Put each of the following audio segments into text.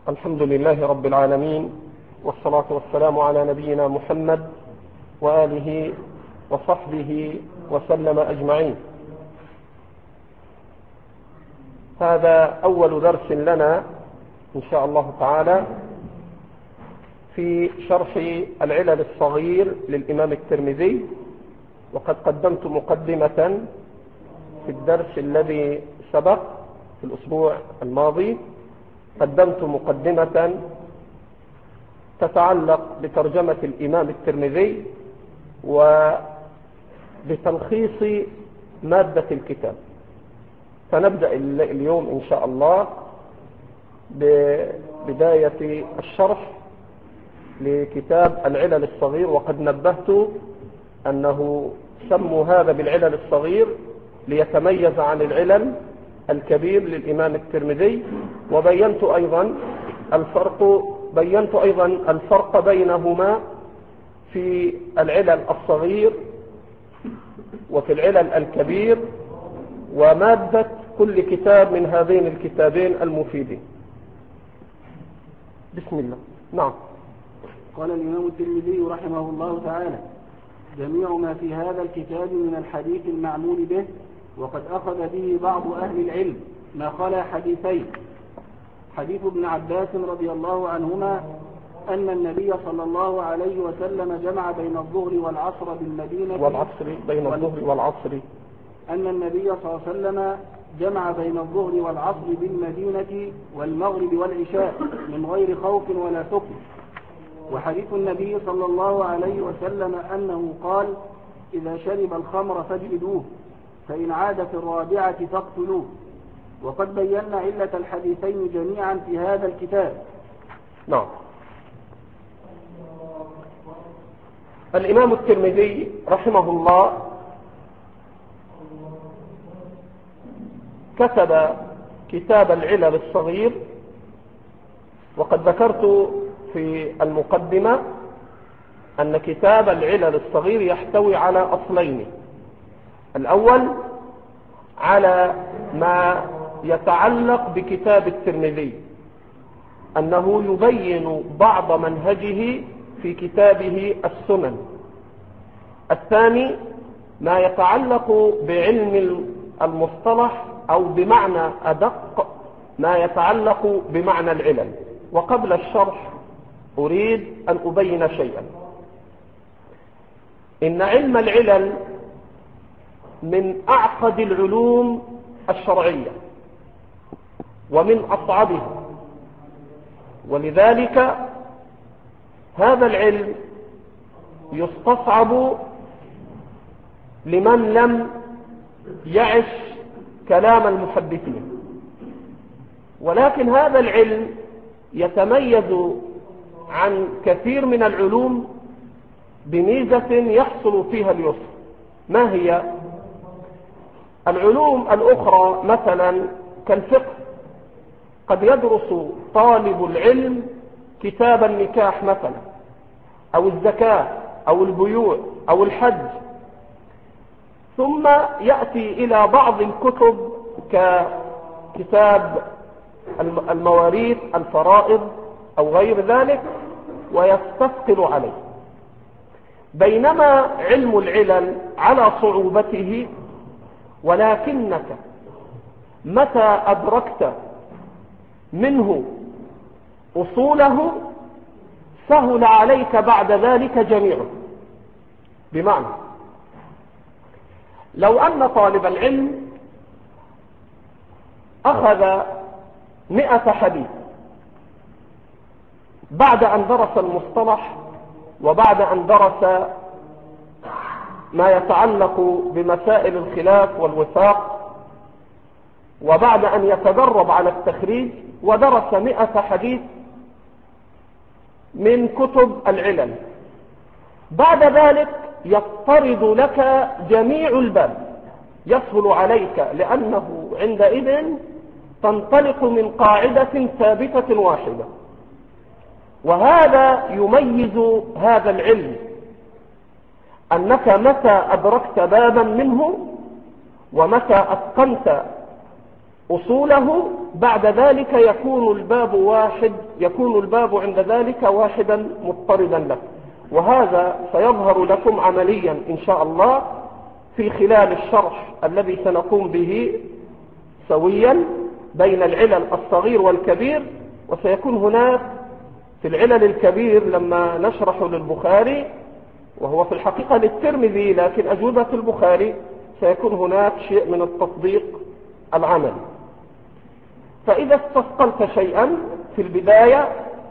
الحمد لله رب العالمين، والصلاة والسلام على نبينا محمد وآله وصحبه وسلم أجمعين. هذا أول درس لنا إن شاء الله تعالى في شرح العلل الصغير للإمام الترمذي، وقد قدمت مقدمة في الدرس الذي سبق في الأسبوع الماضي. قدمت مقدمة تتعلق بترجمة الإمام الترمذي وبتلخيص مادة الكتاب. فنبدأ اليوم إن شاء الله ببداية الشرح لكتاب العلل الصغير، وقد نبهت أنه سموا هذا بالعلل الصغير ليتميز عن العلل الكبير للإمام الترمذي، وبينت أيضا الفرق بينهما في العلل الصغير وفي العلل الكبير، ومادة كل كتاب من هذين الكتابين المفيدين. بسم الله. نعم. قال الإمام الترمذي رحمه الله تعالى: جميع ما في هذا الكتاب من الحديث المعمول به، وقد أخذ به بعض أهل العلم، ما خلا حديثين: حديث ابن عباس رضي الله عنهما أن النبي صلى الله عليه وسلم جمع بين الظهر والعصر بالمدينة أن النبي صلى الله عليه وسلم جمع بين الظهر والعصر بالمدينة والمغرب والعشاء من غير خوف ولا سكر. وحديث النبي صلى الله عليه وسلم أنه قال: إذا شرب الخمر فاجلدوه، فإن عاد في الرابعة فاقتلوه. وقد بينا علة الحديثين جميعا في هذا الكتاب. نعم. الإمام الترمذي رحمه الله كتب كتاب العلل الصغير، وقد ذكرت في المقدمة أن كتاب العلل الصغير يحتوي على أصلين: الأول على ما يتعلق بكتاب الترمذي، أنه يبين بعض منهجه في كتابه السنن. الثاني ما يتعلق بعلم المصطلح، أو بمعنى أدق ما يتعلق بمعنى العلل. وقبل الشرح أريد أن أبين شيئا. إن علم العلل من أعقد العلوم الشرعية ومن أصعبها، ولذلك هذا العلم يستصعب لمن لم يعش كلام المحدثين، ولكن هذا العلم يتميز عن كثير من العلوم بميزة يحصل فيها اليسر. ما هي؟ العلوم الأخرى مثلا كالفقه، قد يدرس طالب العلم كتاب النكاح مثلا، أو الزكاة، أو البيوع، أو الحج، ثم يأتي إلى بعض الكتب ككتاب المواريث، الفرائض، أو غير ذلك، ويستثقل عليه. بينما علم العلل على صعوبته، ولكنك متى أدركت منه أصوله سهل عليك بعد ذلك جميعه. بمعنى لو أن طالب العلم أخذ 100 حديث بعد أن درس المصطلح، وبعد أن درس ما يتعلق بمسائل الخلاف والوثاق، وبعد أن يتدرب على التخريج، ودرس 100 حديث من كتب العلل، بعد ذلك يضطرد لك جميع الباب، يسهل عليك، لأنه عندئذ تنطلق من قاعدة ثابتة واحدة. وهذا يميز هذا العلم، أنك متى أدركت بابا منه، ومتى أتقنت أصوله، بعد ذلك يكون الباب عند ذلك واحدا مضطردا له. وهذا سيظهر لكم عمليا إن شاء الله في خلال الشرح الذي سنقوم به سويا بين العلل الصغير والكبير. وسيكون هناك في العلل الكبير لما نشرح للبخاري، وهو في الحقيقة للترمذي لكن أجوبة البخاري، سيكون هناك شيء من التطبيق العملي. فإذا استثقلت شيئا في البداية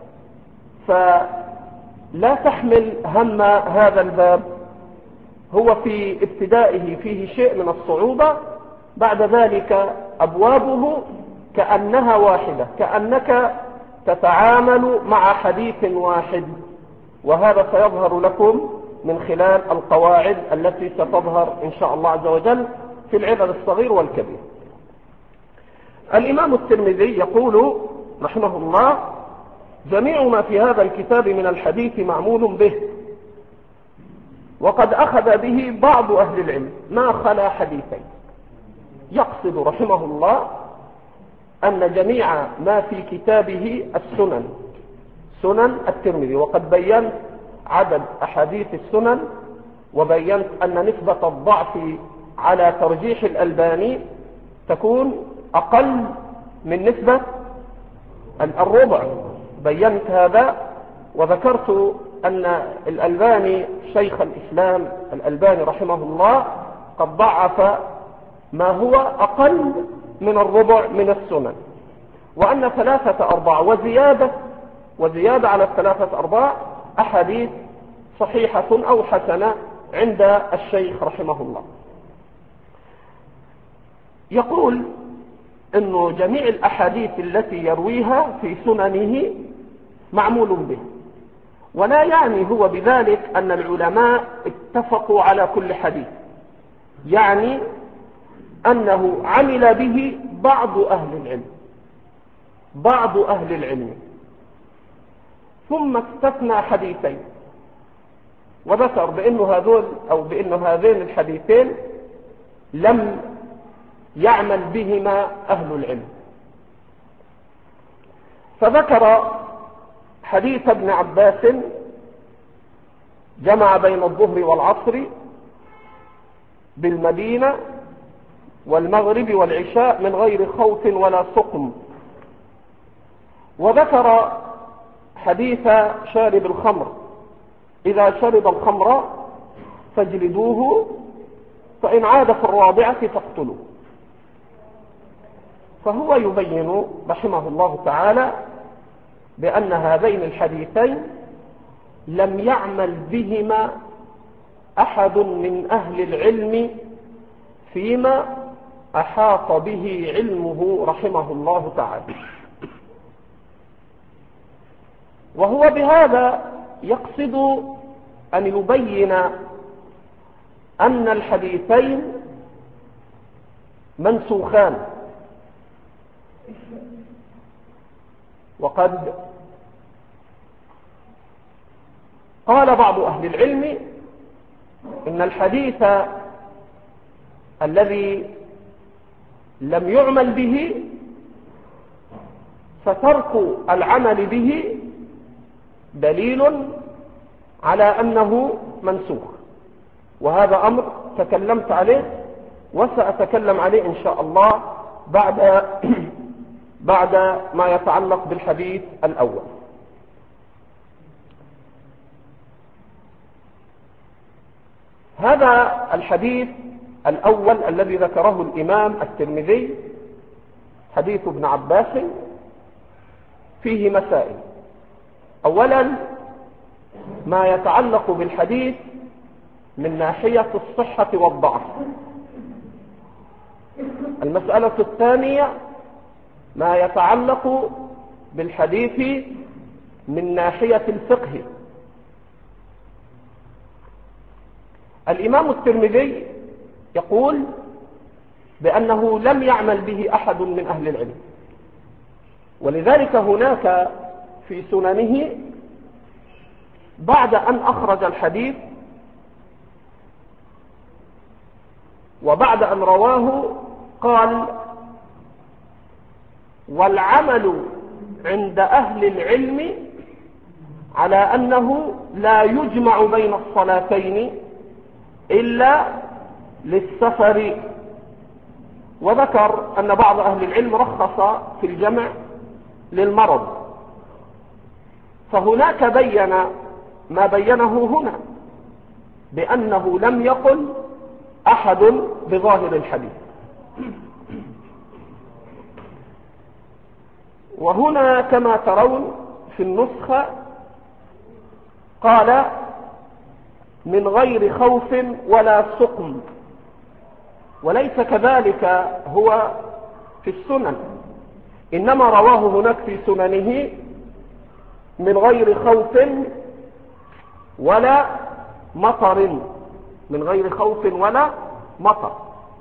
فلا تحمل هم هذا الباب، هو في ابتدائه فيه شيء من الصعوبة، بعد ذلك أبوابه كأنها واحدة، كأنك تتعامل مع حديث واحد. وهذا سيظهر لكم من خلال القواعد التي ستظهر إن شاء الله عز وجل في العلل الصغير والكبير. الإمام الترمذي يقول رحمه الله: جميع ما في هذا الكتاب من الحديث معمول به، وقد أخذ به بعض أهل العلم ما خلا حديثين. يقصد رحمه الله أن جميع ما في كتابه السنن، سنن الترمذي، وقد بينت عدد أحاديث السنن، وبينت أن نسبة الضعف على ترجيح الألباني تكون أقل من نسبة الربع. بينت هذا وذكرت أن الألباني شيخ الإسلام الألباني رحمه الله قد ضعف ما هو أقل من الربع من السنن، وأن 3/4 وزيادة على 3/4 أحاديث صحيحة أو حسنة عند الشيخ رحمه الله. يقول إنه جميع الأحاديث التي يرويها في سننه معمول به، ولا يعني هو بذلك أن العلماء اتفقوا على كل حديث، يعني أنه عمل به بعض أهل العلم ثم استثنى حديثين، وذكر بأن هذين الحديثين لم يعمل بهما أهل العلم. فذكر حديث ابن عباس: جمع بين الظهر والعصر بالمدينة والمغرب والعشاء من غير خوف ولا سقم. وذكر حديث شارب الخمر: إذا شرب الخمر فاجلدوه، فإن عاد في الرابعة فاقتلوه. فهو يبين رحمه الله تعالى بأن هذين الحديثين لم يعمل بهما أحد من أهل العلم فيما أحاط به علمه رحمه الله تعالى. وهو بهذا يقصد أن يبين أن الحديثين منسوخان. وقد قال بعض أهل العلم إن الحديث الذي لم يعمل به فترك العمل به دليل على أنه منسوخ، وهذا أمر تكلمت عليه وسأتكلم عليه إن شاء الله بعد ما يتعلق بالحديث الأول. هذا الحديث الأول الذي ذكره الإمام الترمذي، حديث ابن عباس، فيه مسائل. أولا ما يتعلق بالحديث من ناحية الصحة والضعف. المسألة الثانية ما يتعلق بالحديث من ناحية الفقه. الإمام الترمذي يقول بأنه لم يعمل به أحد من أهل العلم، ولذلك هناك في سننه بعد أن أخرج الحديث وبعد أن رواه قال: والعمل عند أهل العلم على أنه لا يجمع بين الصلاتين إلا للسفر. وذكر أن بعض أهل العلم رخص في الجمع للمرض، فهناك بين ما بينه هنا بأنه لم يقل أحد بظاهر الحديث. وهنا كما ترون في النسخة قال من غير خوف ولا سقم، وليس كذلك هو في السنن، إنما رواه هناك في سننه من غير خوف ولا مطر، من غير خوف ولا مطر.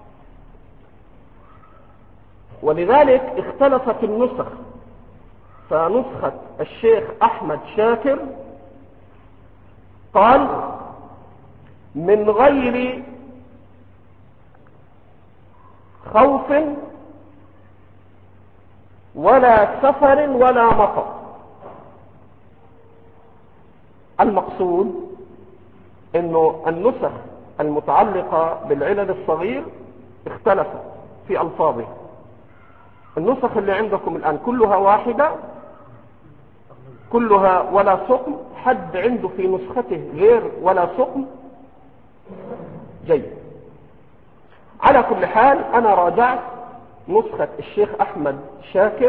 ولذلك اختلفت النسخ، فنسخة الشيخ أحمد شاكر قال من غير خوف ولا سفر ولا مطر. المقصود انه النسخ المتعلقة بالعلل الصغير اختلفت في الفاظها. النسخ اللي عندكم الآن كلها واحدة، كلها ولا سقم. حد عنده في نسخته غير ولا سقم؟ جيد. على كل حال أنا راجعت نسخة الشيخ أحمد شاكر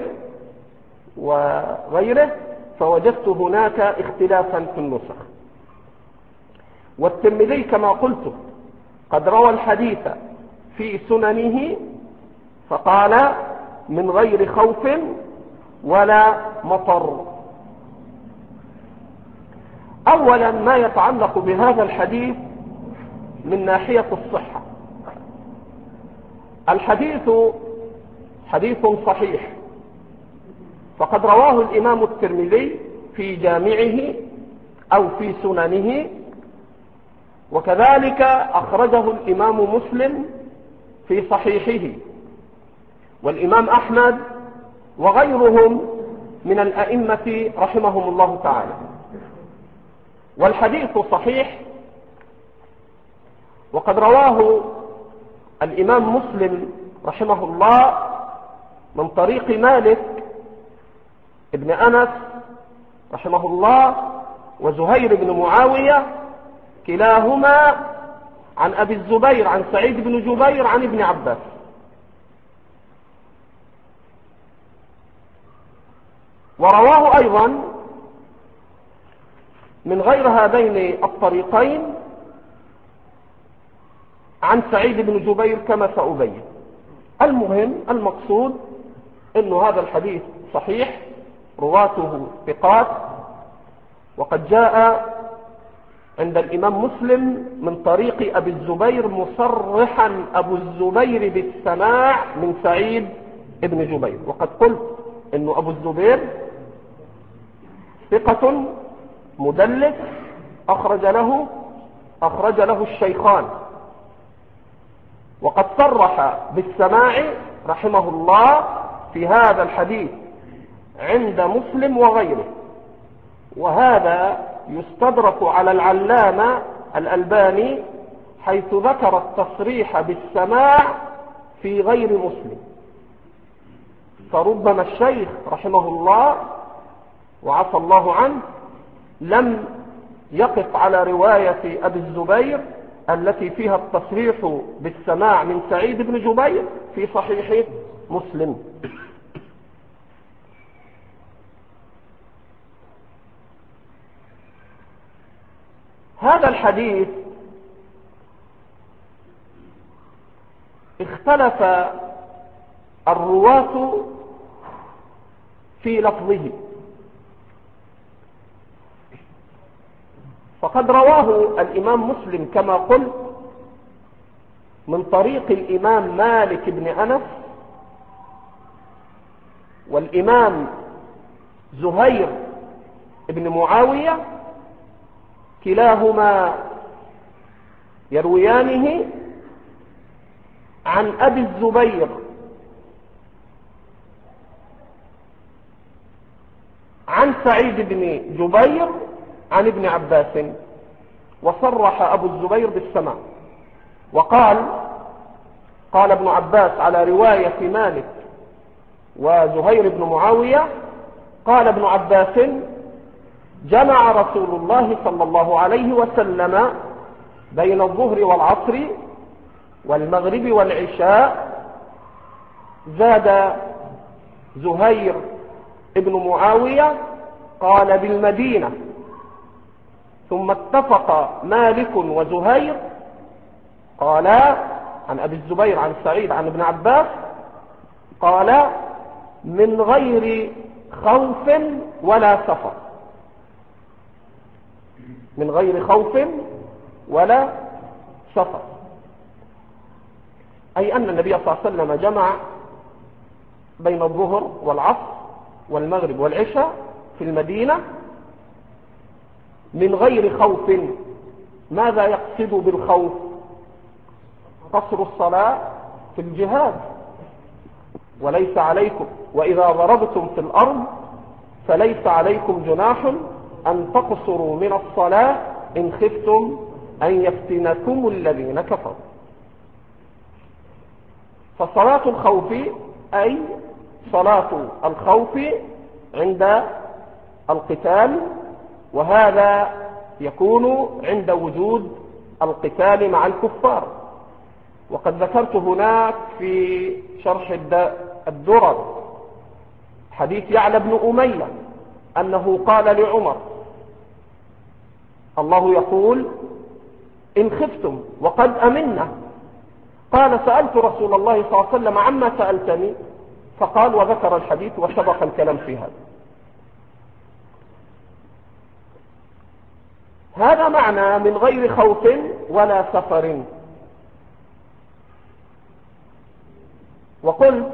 وغيره فوجدت هناك اختلافا في النسخ. والترمذي كما قلت قد روى الحديث في سننه فقال من غير خوف ولا مطر. أولا ما يتعلق بهذا الحديث من ناحية الصحة، الحديث حديث صحيح، فقد رواه الإمام الترمذي في جامعه أو في سننه، وكذلك أخرجه الإمام مسلم في صحيحه، والإمام أحمد وغيرهم من الأئمة رحمهم الله تعالى. والحديث صحيح، وقد رواه الإمام مسلم رحمه الله من طريق مالك ابن أنس رحمه الله وزهير بن معاوية كلاهما عن أبي الزبير عن سعيد بن جبير عن ابن عباس. ورواه أيضا من غير هذين الطريقين عن سعيد بن جبير كما سأبين. المهم المقصود أن هذا الحديث صحيح، رواته ثقات، وقد جاء عند الإمام مسلم من طريق أبي الزبير مصرحا أبو الزبير بالسماع من سعيد بن جبير. وقد قلت أن أبو الزبير ثقة مدلس أخرج له الشيخان، وقد صرح بالسماع رحمه الله في هذا الحديث عند مسلم وغيره. وهذا يستدرك على العلامة الألباني حيث ذكر التصريح بالسماع في غير مسلم. فربما الشيخ رحمه الله وعفى الله عنه لم يقف على رواية أبي الزبير التي فيها التصريح بالسماع من سعيد بن جبير في صحيح مسلم. هذا الحديث اختلف الرواة في لفظه، فقد رواه الإمام مسلم كما قلت من طريق الإمام مالك بن أنس والإمام زهير بن معاوية كلاهما يرويانه عن أبي الزبير عن سعيد بن جبير عن ابن عباس، وصرح أبو الزبير بالسماع، وقال ابن عباس على رواية مالك وزهير بن معاوية، قال ابن عباس: جمع رسول الله صلى الله عليه وسلم بين الظهر والعصر والمغرب والعشاء. زاد زهير ابن معاوية قال: بالمدينة. ثم اتفق مالك وزهير قالا عن أبي الزبير عن سعيد عن ابن عباس، قال: من غير خوف ولا سفر. من غير خوف ولا سفر، أي أن النبي صلى الله عليه وسلم جمع بين الظهر والعصر والمغرب والعشاء في المدينة من غير خوف. ماذا يقصد بالخوف؟ قصر الصلاة في الجهاد. وليس عليكم وإذا ضربتم في الأرض فليس عليكم جناح أن تقصروا من الصلاة إن خفتم أن يفتنكم الذين كفروا. فصلاة الخوف أي صلاة الخوف عند القتال، وهذا يكون عند وجود القتال مع الكفار. وقد ذكرت هناك في شرح الدرر حديث يعلى بن أمية أنه قال لعمر: الله يقول إن خفتم وقد أمنا. قال: سألت رسول الله صلى الله عليه وسلم عما سألتني، فقال، وذكر الحديث وسبق الكلام في هذا. هذا معنى من غير خوف ولا سفر. وقلت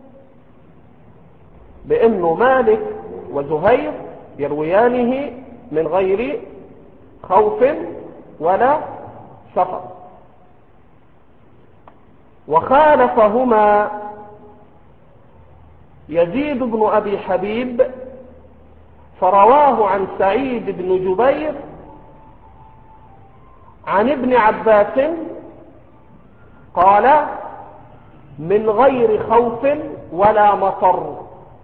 بأنه مالك وزهير يرويانه من غير خوف ولا سفر، وخالفهما يزيد بن أبي حبيب فرواه عن سعيد بن جبير عن ابن عباس قال: من غير خوف ولا مطر.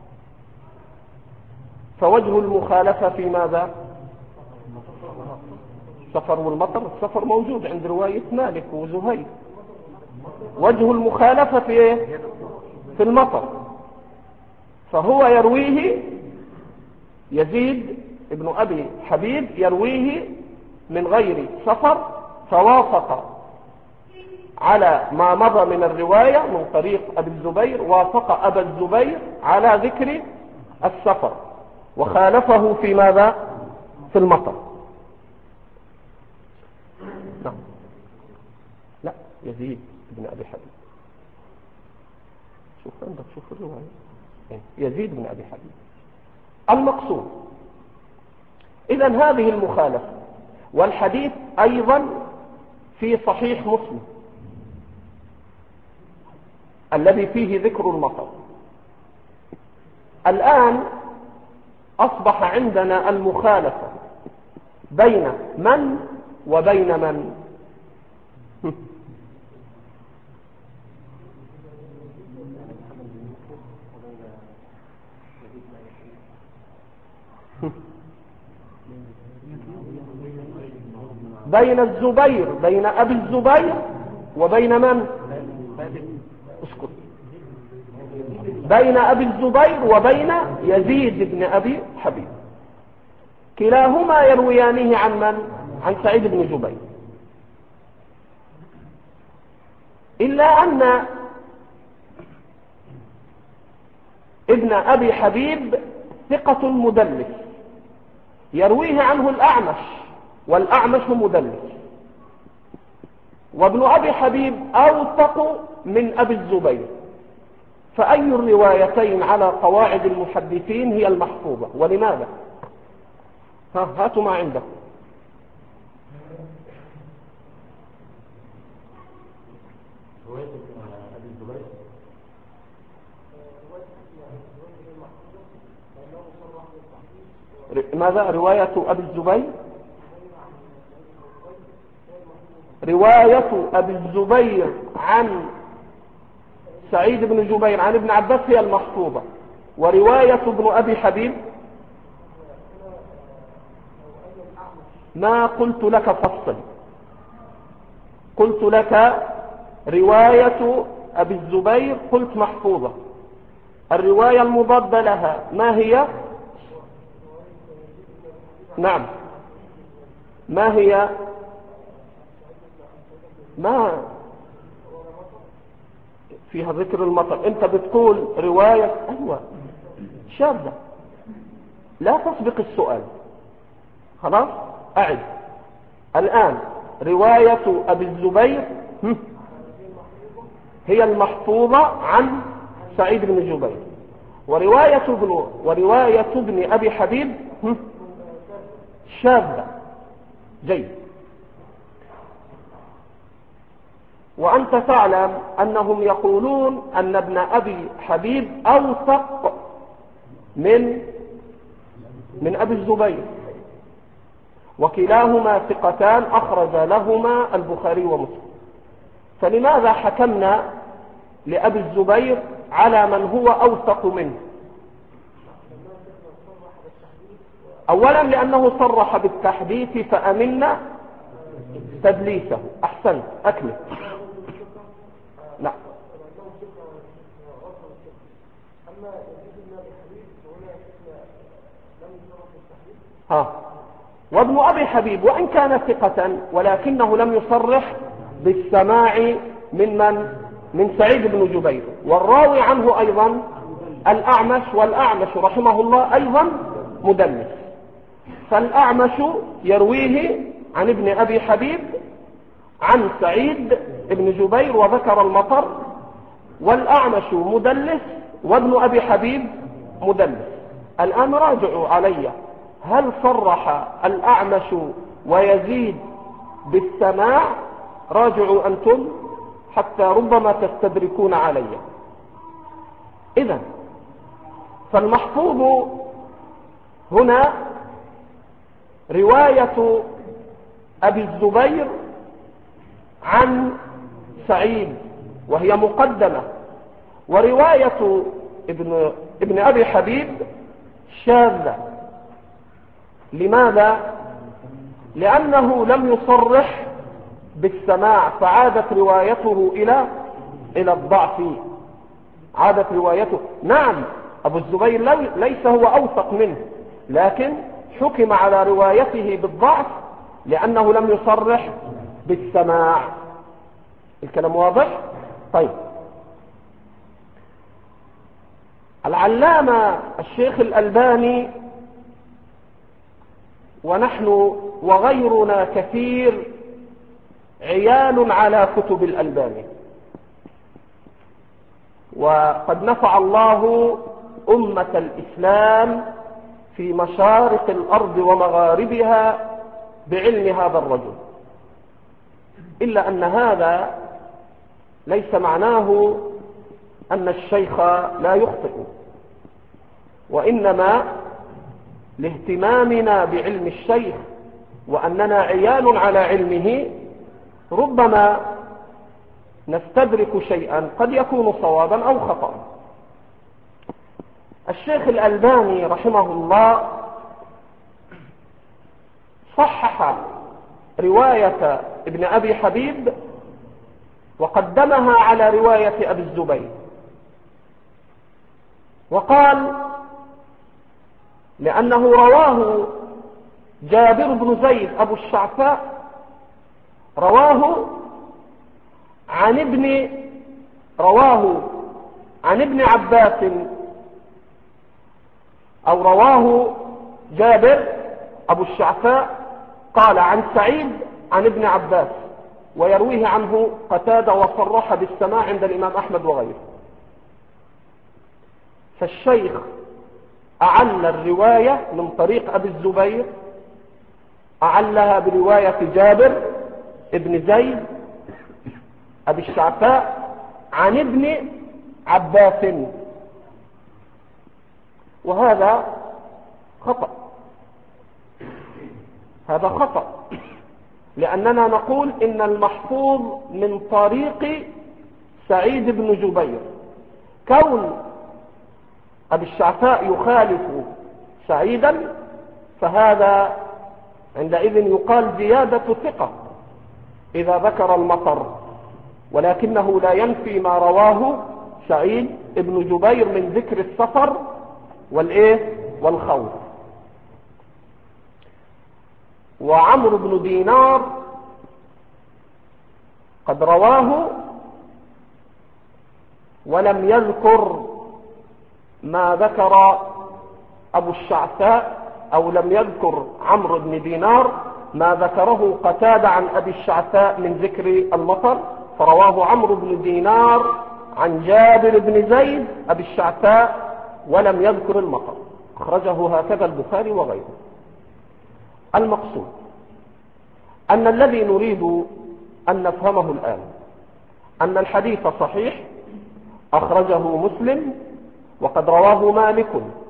فوجه المخالفة في ماذا؟ السفر والمطر. السفر موجود عند رواية مالك وزهير. وجه المخالفة في ايه؟ في المطر. فهو يرويه يزيد ابن أبي حبيب يرويه من غير سفر، فوافق على ما مضى من الرواية من طريق أبي الزبير، وافق أبا الزبير على ذكر السفر، وخالفه في ماذا؟ في المطر. نعم. لا، يزيد بن أبي حبيب. شوف عندك، شوف الرواية، يزيد بن أبي حبيب. المقصود إذن هذه المخالفة، والحديث أيضا في صحيح مسلم الذي فيه ذكر المطر. الآن أصبح عندنا المخالفة بين من وبين من؟ بين الزبير، بين أبي الزبير وبين من؟ اسكت. بين أبي الزبير وبين يزيد بن أبي حبيب، كلاهما يرويانه عن من؟ عن سعيد بن جبير، إلا أن ابن أبي حبيب ثقة مدلس يرويه عنه الأعمش، والأعمش مدلس، وابن أبي حبيب أوثق من أبي الزبير. فأي الروايتين على قواعد المحدثين هي المحفوظة؟ ولماذا؟ هاتوا ما عندكم. رواية أبي الزبير ماذا؟ رواية أبي الزبير، رواية أبي الزبير عن سعيد بن جبير عن ابن عباس هي المحفوظة، ورواية ابن أبي حبيب ما قلت لك فصل، قلت لك رواية أبي الزبير قلت محفوظة، الرواية المضادة لها ما هي؟ نعم، ما هي؟ ما فيها ذكر المطر، انت بتقول رواية ايوه شاذة، لا تسبق السؤال، خلاص اعد الان. رواية ابي الزبير هي المحفوظة عن سعيد بن جبير، ورواية ابن ابي حبيب شاذة. جيد. وأنت تعلم أنهم يقولون أن ابن أبي حبيب أوثق من أبي الزبير، وكلاهما ثقتان أخرج لهما البخاري ومسلم، فلماذا حكمنا لأبي الزبير على من هو أوثق منه؟ أولا لأنه صرح بالتحديث فأمنا تدليسه. أحسنت، أكمل. نعم. وابن أبي حبيب وإن كان ثقة ولكنه لم يصرح بالسماع من سعيد بن جبير، والراوي عنه أيضا الأعمش، والأعمش رحمه الله أيضا مدلس، فالأعمش يرويه عن ابن أبي حبيب عن سعيد بن جبير وذكر المطر، والأعمش مدلس وابن أبي حبيب مدلس. الآن راجعوا علي، هل صرح الأعمش ويزيد بالسماع؟ راجعوا أنتم حتى ربما تستدركون علي. إذن فالمحفوظ هنا رواية أبي الزبير عن سعيد وهي مقدمة، ورواية ابن أبي حبيب شاذة. لماذا؟ لأنه لم يصرح بالسماع، فعادت روايته إلى الضعف، عادت روايته. نعم أبو الزبير ليس هو أوثق منه، لكن حكم على روايته بالضعف لأنه لم يصرح بالسماع. الكلام واضح؟ طيب. العلامة الشيخ الألباني ونحن وغيرنا كثير عيال على كتب الألباني، وقد نفع الله أمة الإسلام في مشارق الأرض ومغاربها بعلم هذا الرجل، إلا أن هذا ليس معناه أن الشيخ لا يخطئ، وإنما لاهتمامنا بعلم الشيخ وأننا عيال على علمه ربما نستدرك شيئا قد يكون صوابا أو خطأ. الشيخ الألباني رحمه الله صحح رواية ابن أبي حبيب وقدمها على رواية أبي الزبير، وقال لأنه رواه جابر بن زيد أبو الشعثاء، رواه عن ابن عباس، أو رواه جابر أبو الشعثاء قال عن سعيد عن ابن عباس، ويرويه عنه قتادة وصرح بالسماع عند الإمام أحمد وغيره. فالشيخ أعل الرواية من طريق أبي الزبير، أعلها برواية جابر ابن زيد أبي الشعثاء عن ابن عباس، وهذا خطأ، هذا خطأ، لأننا نقول إن المحفوظ من طريق سعيد بن جبير. كون أبي الشعثاء يخالف سعيدا فهذا عندئذ يقال زيادة ثقة إذا ذكر المطر، ولكنه لا ينفي ما رواه سعيد بن جبير من ذكر السفر والخوف. وعمرو بن دينار قد رواه ولم يذكر ما ذكر أبو الشعثاء، أو لم يذكر عمرو بن دينار ما ذكره قتادة عن أبي الشعثاء من ذكر المطر، فرواه عمرو بن دينار عن جابر بن زيد أبي الشعثاء ولم يذكر المطر، أخرجه هكذا البخاري وغيره. المقصود أن الذي نريد أن نفهمه الآن أن الحديث صحيح، أخرجه مسلم، وقد رواه مالك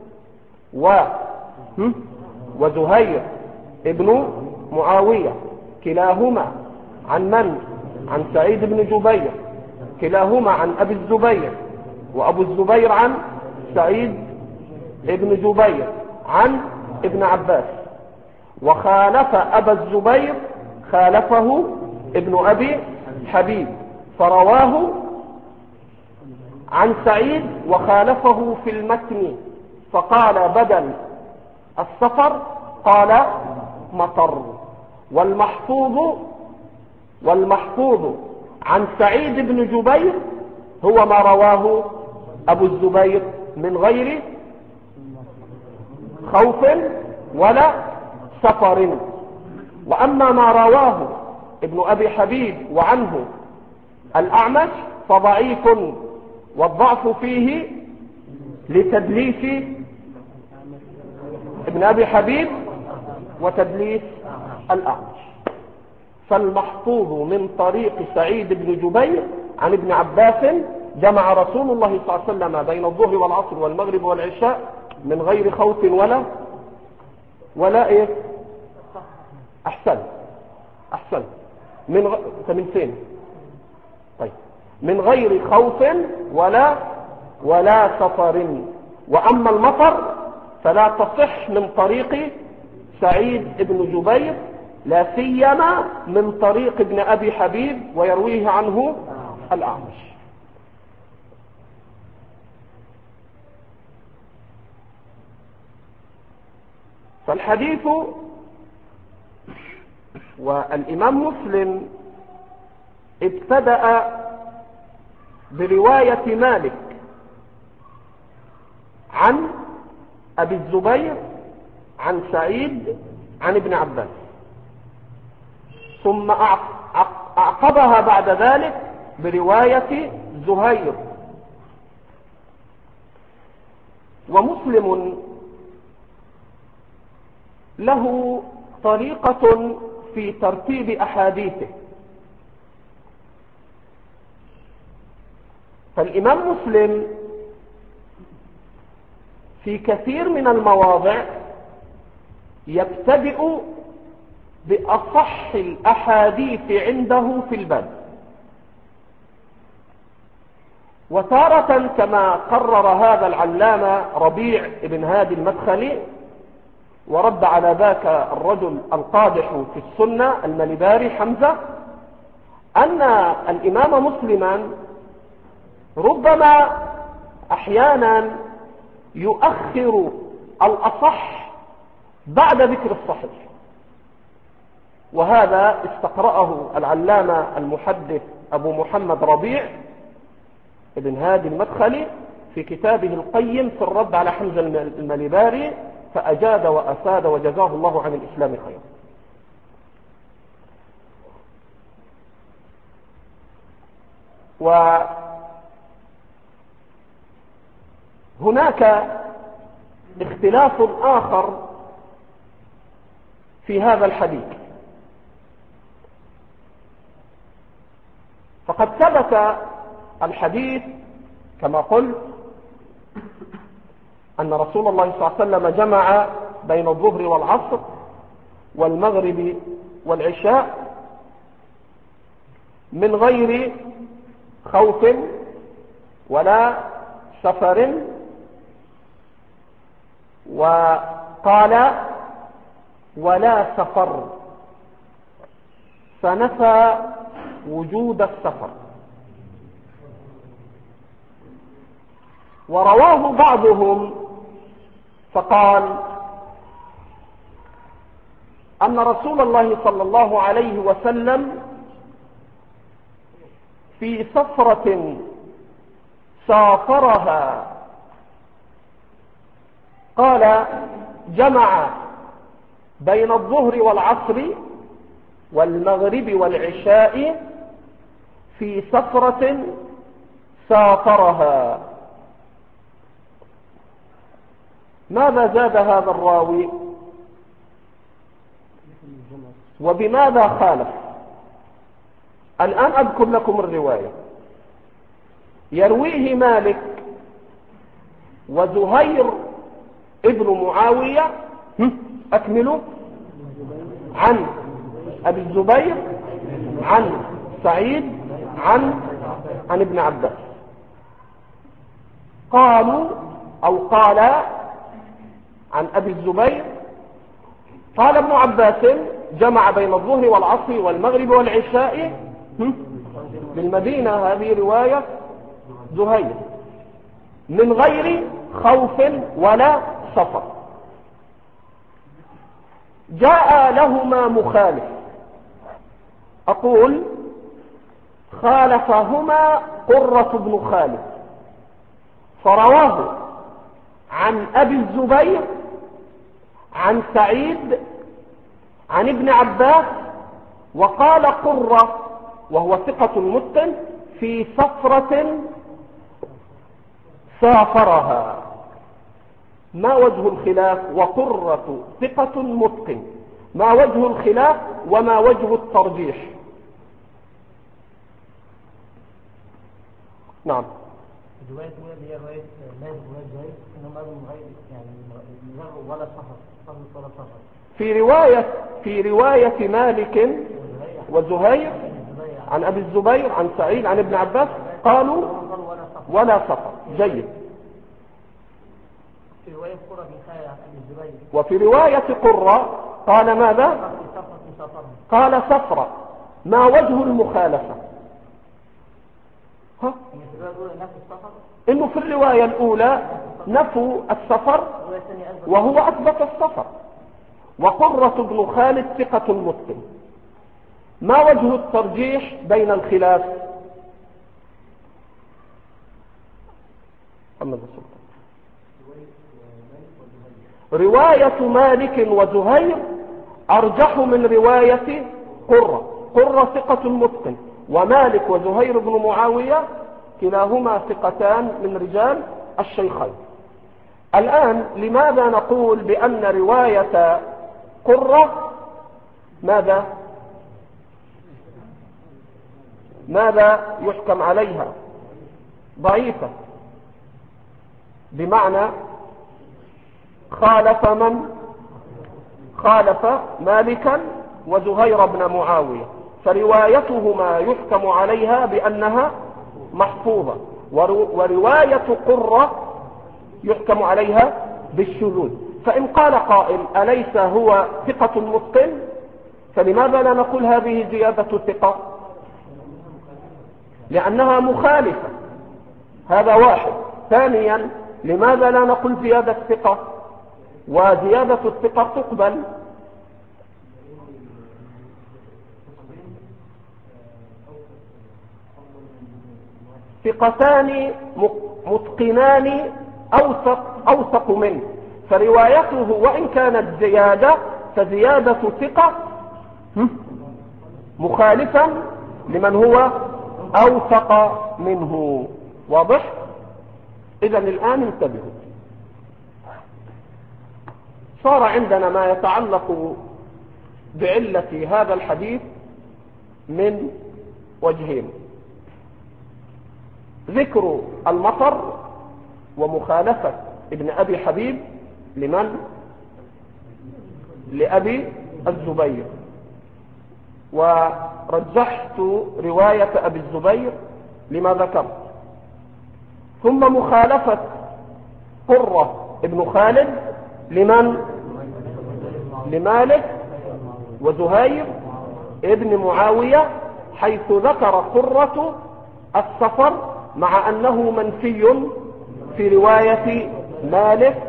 وزهير ابن معاوية، كلاهما عن من؟ عن سعيد بن جبير، كلاهما عن أبي الزبير، وأبو الزبير عن سعيد ابن جبير عن ابن عباس. وخالف أبا الزبير خالفه ابن أبي حبيب فرواه عن سعيد وخالفه في المتن، فقال بدل السفر قال مطر. والمحفوظ عن سعيد بن جبير هو ما رواه أبو الزبير من غير خوف ولا سفر. وأما ما رواه ابن أبي حبيب وعنه الأعمش فضعيف، والضعف فيه لتدليس ابن أبي حبيب وتدليس الأعمش. فالمحفوظ من طريق سعيد بن جبير عن ابن عباس جمع رسول الله صلى الله عليه وسلم بين الظهر والعصر والمغرب والعشاء من غير خوف ولا ايه. احسن من فين؟ طيب، من غير خوف ولا سفر. واما المطر فلا تصح من طريق سعيد بن جبير، لا سيما من طريق ابن ابي حبيب ويرويه عنه الاعمش. فالحديث، والإمام مسلم ابتدأ برواية مالك عن أبي الزبير عن سعيد عن ابن عباس، ثم أعقبها بعد ذلك برواية زهير. ومسلم له طريقة في ترتيب أحاديثه، فالإمام مسلم في كثير من المواضع يبتدئ بأصح الأحاديث عنده في الباب، وتارة كما قرر هذا العلامة ربيع بن هادي المدخلي ورد على ذاك الرجل القادح في السنة الملباري حمزة، أن الإمام مسلما ربما أحيانا يؤخر الأصح بعد ذكر الصحيح، وهذا استقرأه العلامة المحدث أبو محمد ربيع بن هادي المدخلي في كتابه القيم في الرد على حمزة الملباري، فأجاد وأفاد وجزاه الله عن الإسلام خيرا. وهناك اختلاف آخر في هذا الحديث، فقد ثبت الحديث كما قلت أن رسول الله صلى الله عليه وسلم جمع بين الظهر والعصر والمغرب والعشاء من غير خوف ولا سفر، وقال ولا سفر، فنفى وجود السفر. ورواه بعضهم فقال أن رسول الله صلى الله عليه وسلم في سفرة سافرها قال جمع بين الظهر والعصر والمغرب والعشاء في سفرة سافرها. ماذا زاد هذا الراوي وبماذا خالف؟ الآن أذكر لكم الرواية. يرويه مالك وزهير ابن معاوية أكملوا عن أبي الزبير عن سعيد عن ابن عباس. قالوا أو قال عن أبي الزبير قال ابن عباس جمع بين الظهر والعصر والمغرب والعشاء بالمدينة. هذه رواية زهير من غير خوف ولا سفر. جاء لهما مخالف، أقول خالفهما قرة بن خالد فرواه عن أبي الزبير عن سعيد عن ابن عباس، وقال قرة وهو ثقة متقن في سفرة سافرها. ما وجه الخلاف؟ وقرة ثقة متقن، ما وجه الخلاف وما وجه الترجيح؟ نعم. الرواية الأولى اللي هي رواية مالك وزهير إنهم قالوا من غير يعني من غير ولا سفر ولا سفر. في رواية مالك وزهير عن أبي الزبير عن سعيد عن ابن عباس قالوا ولا سفر. جيد. في رواية قرة بن خالد عن أبي الزبير وفي رواية قرة قال ماذا؟ قال سفرة. ما وجه المخالفة؟ إنه في الرواية الأولى نفوا السفر وهو أثبت السفر، وقرة بن خالد ثقة متقن. ما وجه الترجيح بين الخلاف؟ محمد السلطان. رواية مالك وزهير أرجح من رواية قرة. قرة ثقة متقن، ومالك وزهير بن معاوية كلاهما ثقتان من رجال الشيخين. الآن لماذا نقول بأن رواية قرة ماذا يحكم عليها؟ ضعيفة، بمعنى خالف من؟ خالف مالكا وزهير بن معاوية، فروايتهما يحكم عليها بأنها محفوظة، ورواية قرة يحكم عليها بالشذوذ. فإن قال قائل أليس هو ثقة متقن؟ فلماذا لا نقول هذه زيادة ثقة؟ لأنها مخالفة، هذا واحد. ثانيا لماذا لا نقول زيادة ثقة؟ وزيادة الثقة تقبل. ثقتان متقنان أوثق منه، فروايته وإن كانت زيادة فزيادة ثقة مخالفا لمن هو أوثق منه. واضح؟ إذن الآن انتبهوا، صار عندنا ما يتعلق بعلة هذا الحديث من وجهين: ذكر المطر ومخالفة ابن أبي حبيب لمن؟ لأبي الزبير، ورجحت رواية أبي الزبير لما ذكرت، ثم مخالفة قرة ابن خالد لمن؟ لمالك وزهير ابن معاوية، حيث ذكر قرة السفر مع أنه منفي في رواية مالك،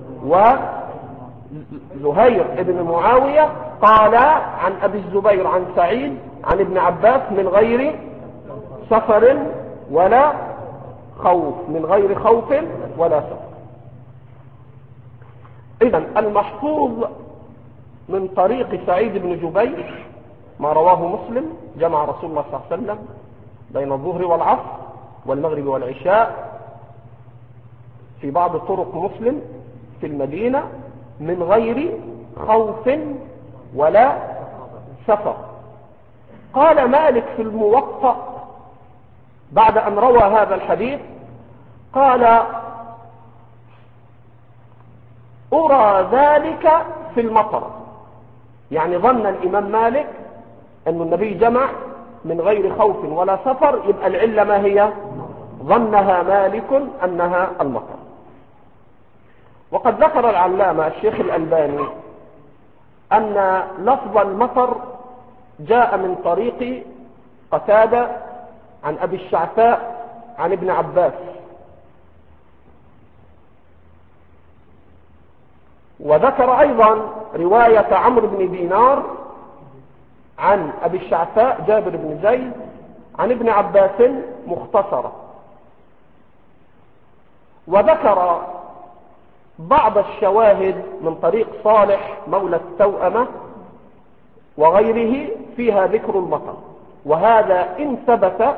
وزهير ابن معاوية قال عن أبي الزبير عن سعيد عن ابن عباس من غير سفر ولا خوف، من غير خوف ولا سفر. إذن المحفوظ من طريق سعيد بن جبير ما رواه مسلم: جمع رسول الله صلى الله عليه وسلم بين الظهر والعصر والمغرب والعشاء في بعض طرق مسلم في المدينة من غير خوف ولا سفر. قال مالك في الموطأ بعد أن روى هذا الحديث، قال: أرى ذلك في المطر، يعني ظن الإمام مالك أن النبي جمع من غير خوف ولا سفر، يبقى العلة ما هي؟ ظنها مالك أنها المطر. وقد ذكر العلامة الشيخ الألباني أن لفظ المطر جاء من طريق قتادة عن أبي الشعثاء عن ابن عباس، وذكر أيضا رواية عمرو بن دينار عن أبي الشعثاء جابر بن زيد عن ابن عباس مختصرة، وذكر بعض الشواهد من طريق صالح مولى التوأمة وغيره فيها ذكر المطر، وهذا إن ثبت،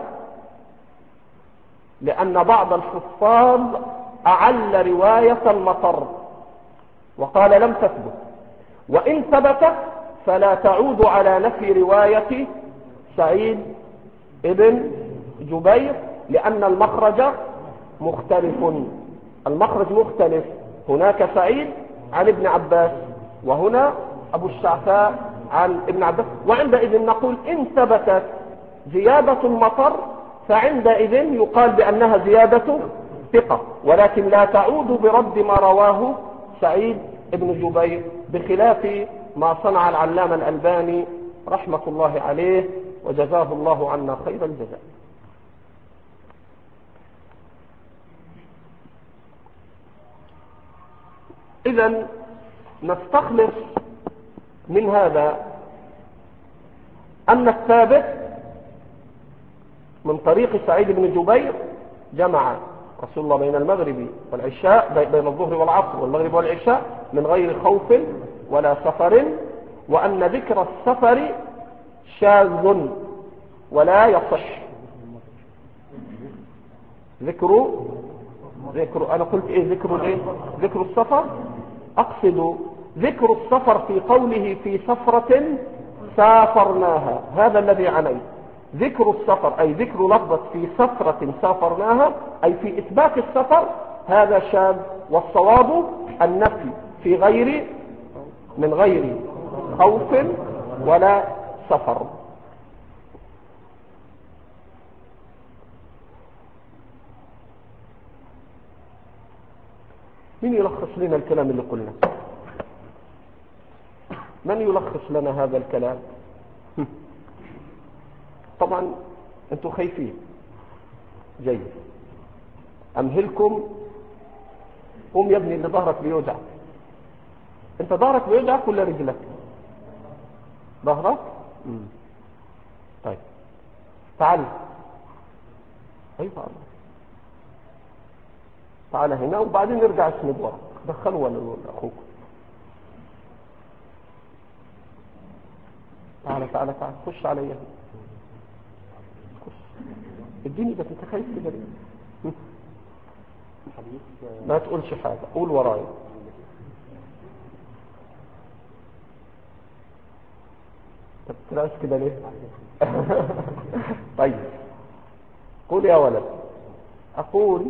لأن بعض الحفاظ أعل رواية المطر وقال لم تثبت، وإن ثبت فلا تعود على نفي رواية سعيد ابن جبير، لأن المخرج مختلف. المخرج مختلف، هناك سعيد عن ابن عباس وهنا أبو الشعثاء عن ابن عباس، وعندئذ نقول إن ثبتت زيادة المطر فعندئذ يقال بأنها زيادة ثقة، ولكن لا تعود برد ما رواه سعيد ابن جبير، بخلاف ما صنع العلامة الألباني رحمة الله عليه وجزاه الله عنا خير الجزاء. إذن نستخلص من هذا أن الثابت من طريق سعيد بن جبير جمع رسول الله بين المغرب والعشاء، بين الظهر والعصر والمغرب والعشاء من غير خوف ولا سفر، وأن ذكر السفر شاذ ولا يصح. ذكر أنا قلت إيه؟ ذكر السفر، أقصد ذكر السفر في قوله في سفرة سافرناها، هذا الذي عنيت. ذكر السفر أي ذكر لفظة في سفرة سافرناها أي في إثبات السفر، هذا شاذ، والصواب النفي في غير من غير خوف ولا سفر. من يلخص لنا الكلام اللي قلنا؟ من يلخص لنا هذا الكلام؟ طبعا انتوا خايفين، جيد، امهلكم. قوم يا ابني اللي ظهرك بيوجع. انت ظهرك بيوجعك ولا رجلك؟ ظهرك؟ طيب تعال. ايوه تعال هنا وبعدين نرجع اسند ورا. دخلوا ولا اخوك؟ تعال خش عليا، اديني بس. انت خايف كده ليه؟ ما تقولش حاجه، قول ورايا. طب تلاش كده ليه؟ طيب قول يا ولد. اقول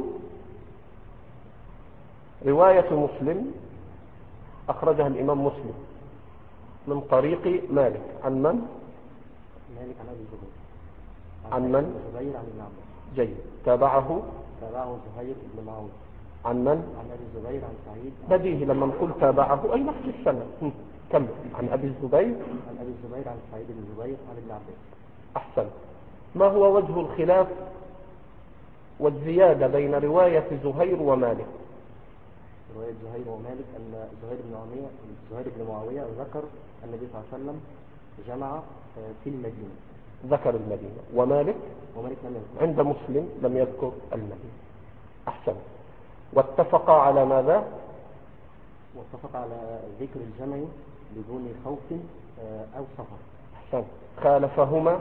رواية مسلم أخرجها الإمام مسلم من طريق مالك. عن من؟ مالك عن أبي الزبير. عن من؟ الزبير عن ابن عباس. جيد. تابعه زهير بن معاوية. عن من؟ عن أبي الزبير عن سعيد. بديه لما نقول تابعه أي نفس السنة. كم؟ عن أبي الزبير. عن أبي الزبير عن سعيد بن الزبير عن ابن عباس. أحسن. ما هو وجه الخلاف والزيادة بين رواية زهير ومالك؟ رواية زهير ومالك أن زهير بن معاوية ذكر النبي صلى الله عليه وسلم جمع في المدينة. ذكر المدينة. ومالك لم يذكر. عند مسلم لم يذكر المدينة. أحسن. واتفق على ماذا؟ واتفق على ذكر الجمع بدون خوف أو سفر. أحسن. خالفهما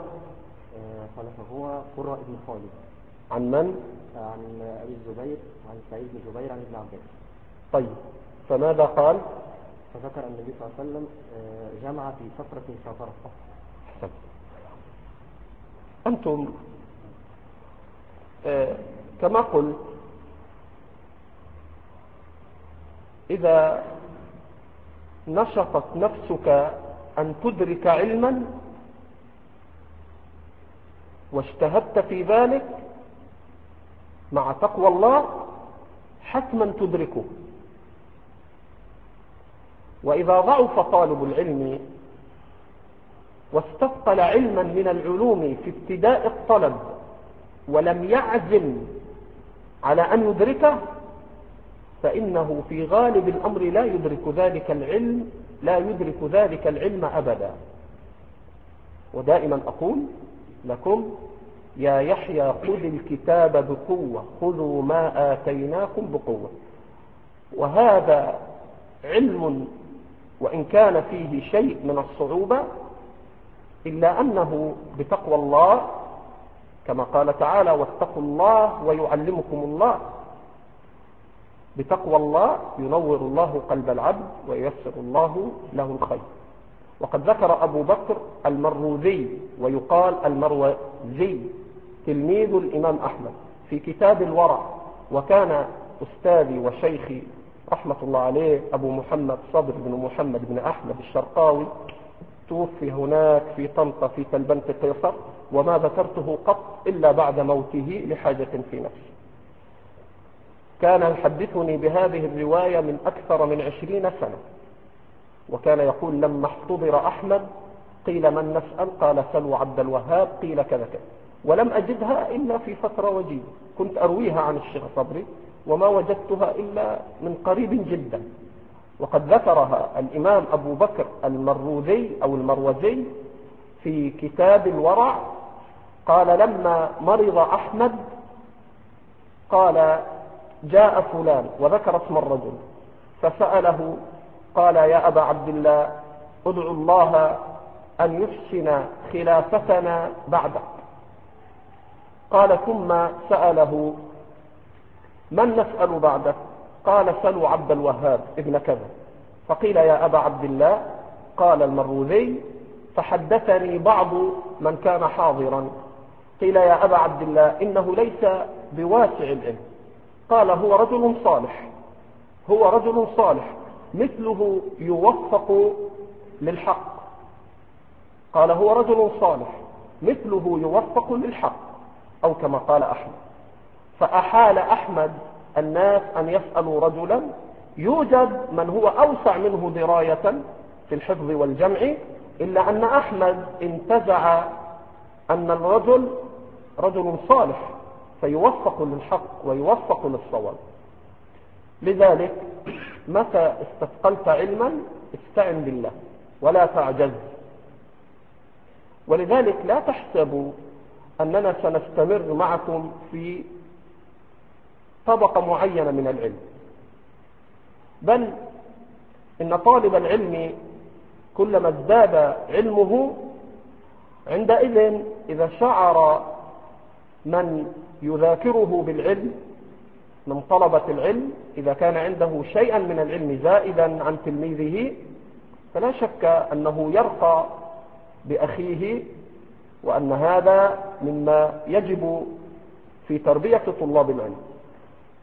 قراء بن خالد. عن من؟ عن أبي الزبير عن سعيد بن الزبير عن ابن عباس. طيب، فماذا قال؟ فذكر النبي صلى الله عليه وسلم جمع في فترة سافرة. أحسن. أنتم كما قلت إذا نشطت نفسك أن تدرك علما واجتهدت في ذلك مع تقوى الله حتما تدركه. وإذا ضعف طالب العلم واستثقل علما من العلوم في ابتداء الطلب ولم يعزم على أن يدركه فإنه في غالب الأمر لا يدرك ذلك العلم أبدا. ودائما أقول لكم يا يحيى خذ الكتاب بقوة، خذوا ما آتيناكم بقوة. وهذا علم وإن كان فيه شيء من الصعوبة إلا أنه بتقوى الله كما قال تعالى واتقوا الله ويعلمكم الله. بتقوى الله ينور الله قلب العبد وييسر الله له الخير. وقد ذكر أبو بكر المروذي ويقال المروزي تلميذ الإمام أحمد في كتاب الورع، وكان أستاذي وشيخي رحمة الله عليه أبو محمد صبر بن محمد بن أحمد الشرقاوي، توفي هناك في طنطا في تلبنة القيصر، وما ذكرته قط إلا بعد موته لحاجة في نفسي. كان يحدثني بهذه الرواية من أكثر من 20 سنة، وكان يقول لما احتضر أحمد قيل من نسأل؟ قال سلوا عبد الوهاب، قيل كذا كذا، ولم أجدها إلا في فترة وجيزة. كنت أرويها عن الشيخ صبري وما وجدتها إلا من قريب جدا. وقد ذكرها الإمام أبو بكر المروذي أو المروزي في كتاب الورع، قال لما مرض أحمد قال جاء فلان وذكر اسم الرجل فسأله قال يا أبا عبد الله ادعو الله أن يحسن خلافتنا بعدك. قال ثم سأله من نسأل بعدك؟ قال سلوا عبد الوهاب ابن كذا. فقيل يا أبا عبد الله، قال المروذي فحدثني بعض من كان حاضرا، قيل يا أبا عبد الله إنه ليس بواسع العلم. قال هو رجل صالح مثله يوفق للحق. قال هو رجل صالح مثله يوفق للحق، أو كما قال أحمد. فأحال أحمد الناس أن يسألوا رجلا يوجد من هو أوسع منه دراية في الحفظ والجمع، إلا أن أحمد انتزع أن الرجل رجل صالح فيوفق للحق ويوفق للصواب. لذلك متى استثقلت علما استعن بالله ولا تعجز. ولذلك لا تحسبوا أننا سنستمر معكم في طبقة معينة من العلم، بل إن طالب العلم كلما ازداد علمه عندئذ إذا شعر من يذاكره بالعلم من طلبة العلم إذا كان عنده شيئا من العلم زائدا عن تلميذه فلا شك أنه يرقى بأخيه، وأن هذا مما يجب في تربية طلاب العلم.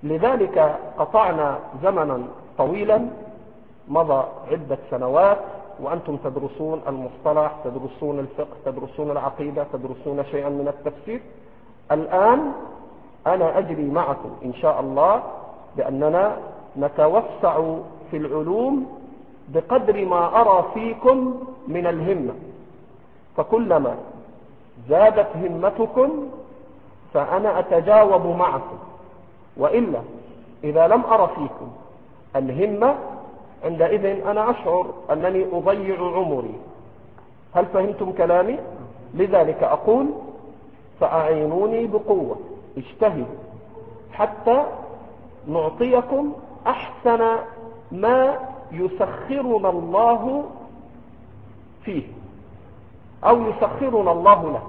لذلك قطعنا زمنا طويلا مضى عدة سنوات وأنتم تدرسون المصطلح، تدرسون الفقه، تدرسون العقيدة، تدرسون شيئا من التفسير. الآن أنا أجري معكم إن شاء الله بأننا نتوسع في العلوم بقدر ما أرى فيكم من الهمة، فكلما زادت همتكم فأنا أتجاوب معكم، وإلا إذا لم أرى فيكم الهمة عندئذ أنا أشعر أنني أضيع عمري. هل فهمتم كلامي؟ لذلك أقول فأعينوني بقوة، اجتهدوا حتى نعطيكم أحسن ما يسخرنا الله فيه أو يسخرنا الله له.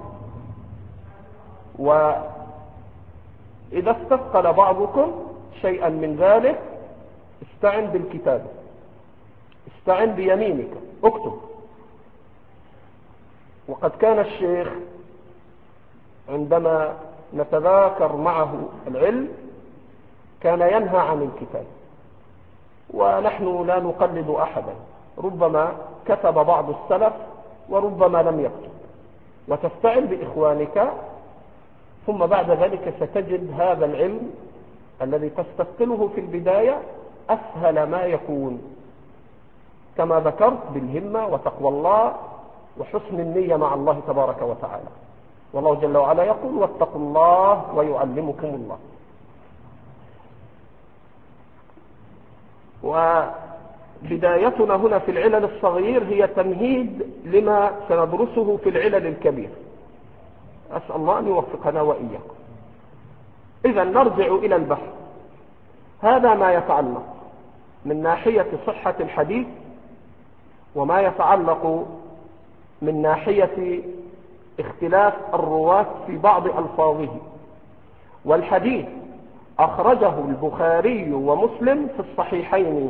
وإذا استثقل بعضكم شيئا من ذلك استعن بالكتاب، استعن بيمينك، اكتب. وقد كان الشيخ عندما نتذاكر معه العلم كان ينهى عن الكتاب، ونحن لا نقلد أحدا، ربما كتب بعض السلف وربما لم يكتب، وتستعن بإخوانك، ثم بعد ذلك ستجد هذا العلم الذي تستثقله في البداية أسهل ما يكون، كما ذكرت بالهمة وتقوى الله وحسن النية مع الله تبارك وتعالى. والله جل وعلا يقول واتقوا الله ويعلمكم الله. وبدايتنا هنا في العلل الصغير هي تمهيد لما سندرسه في العلل الكبير، أسأل الله أن يوفقنا وإياكم. إذا نرجع إلى البحث. هذا ما يتعلق من ناحية صحة الحديث، وما يتعلق من ناحية اختلاف الرواة في بعض ألفاظه. والحديث أخرجه البخاري ومسلم في الصحيحين،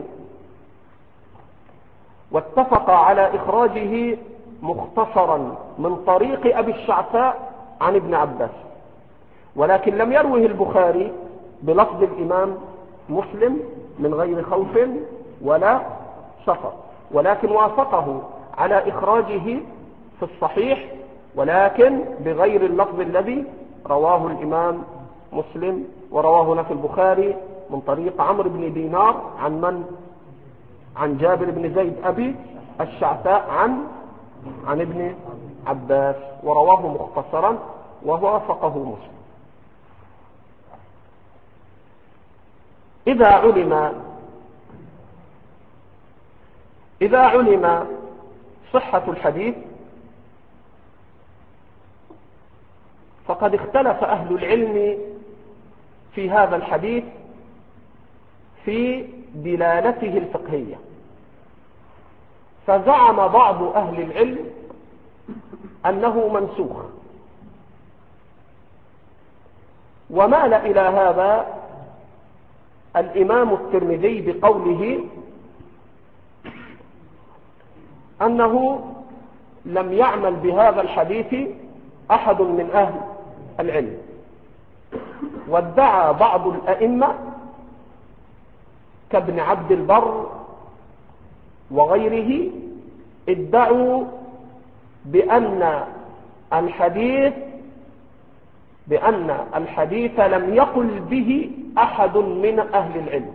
واتفق على إخراجه مختصرا من طريق أبي الشعثاء عن ابن عباس، ولكن لم يروه البخاري بلفظ الإمام مسلم من غير خوف ولا سفر، ولكن وافقه على إخراجه في الصحيح، ولكن بغير اللفظ الذي رواه الإمام مسلم ورواه هنا في البخاري من طريق عمرو بن دينار عن من؟ عن جابر بن زيد أبي الشعثاء عن ابن عباس، ورواه مختصرا ووافقه مسلم. إذا علم صحة الحديث فقد اختلف أهل العلم في هذا الحديث في دلالته الفقهية. فزعم بعض أهل العلم أنه منسوخ، ومال إلى هذا الإمام الترمذي بقوله أنه لم يعمل بهذا الحديث أحد من أهل العلم. وادعى بعض الأئمة كابن عبد البر وغيره، ادعوا بأن الحديث لم يقل به أحد من أهل العلم.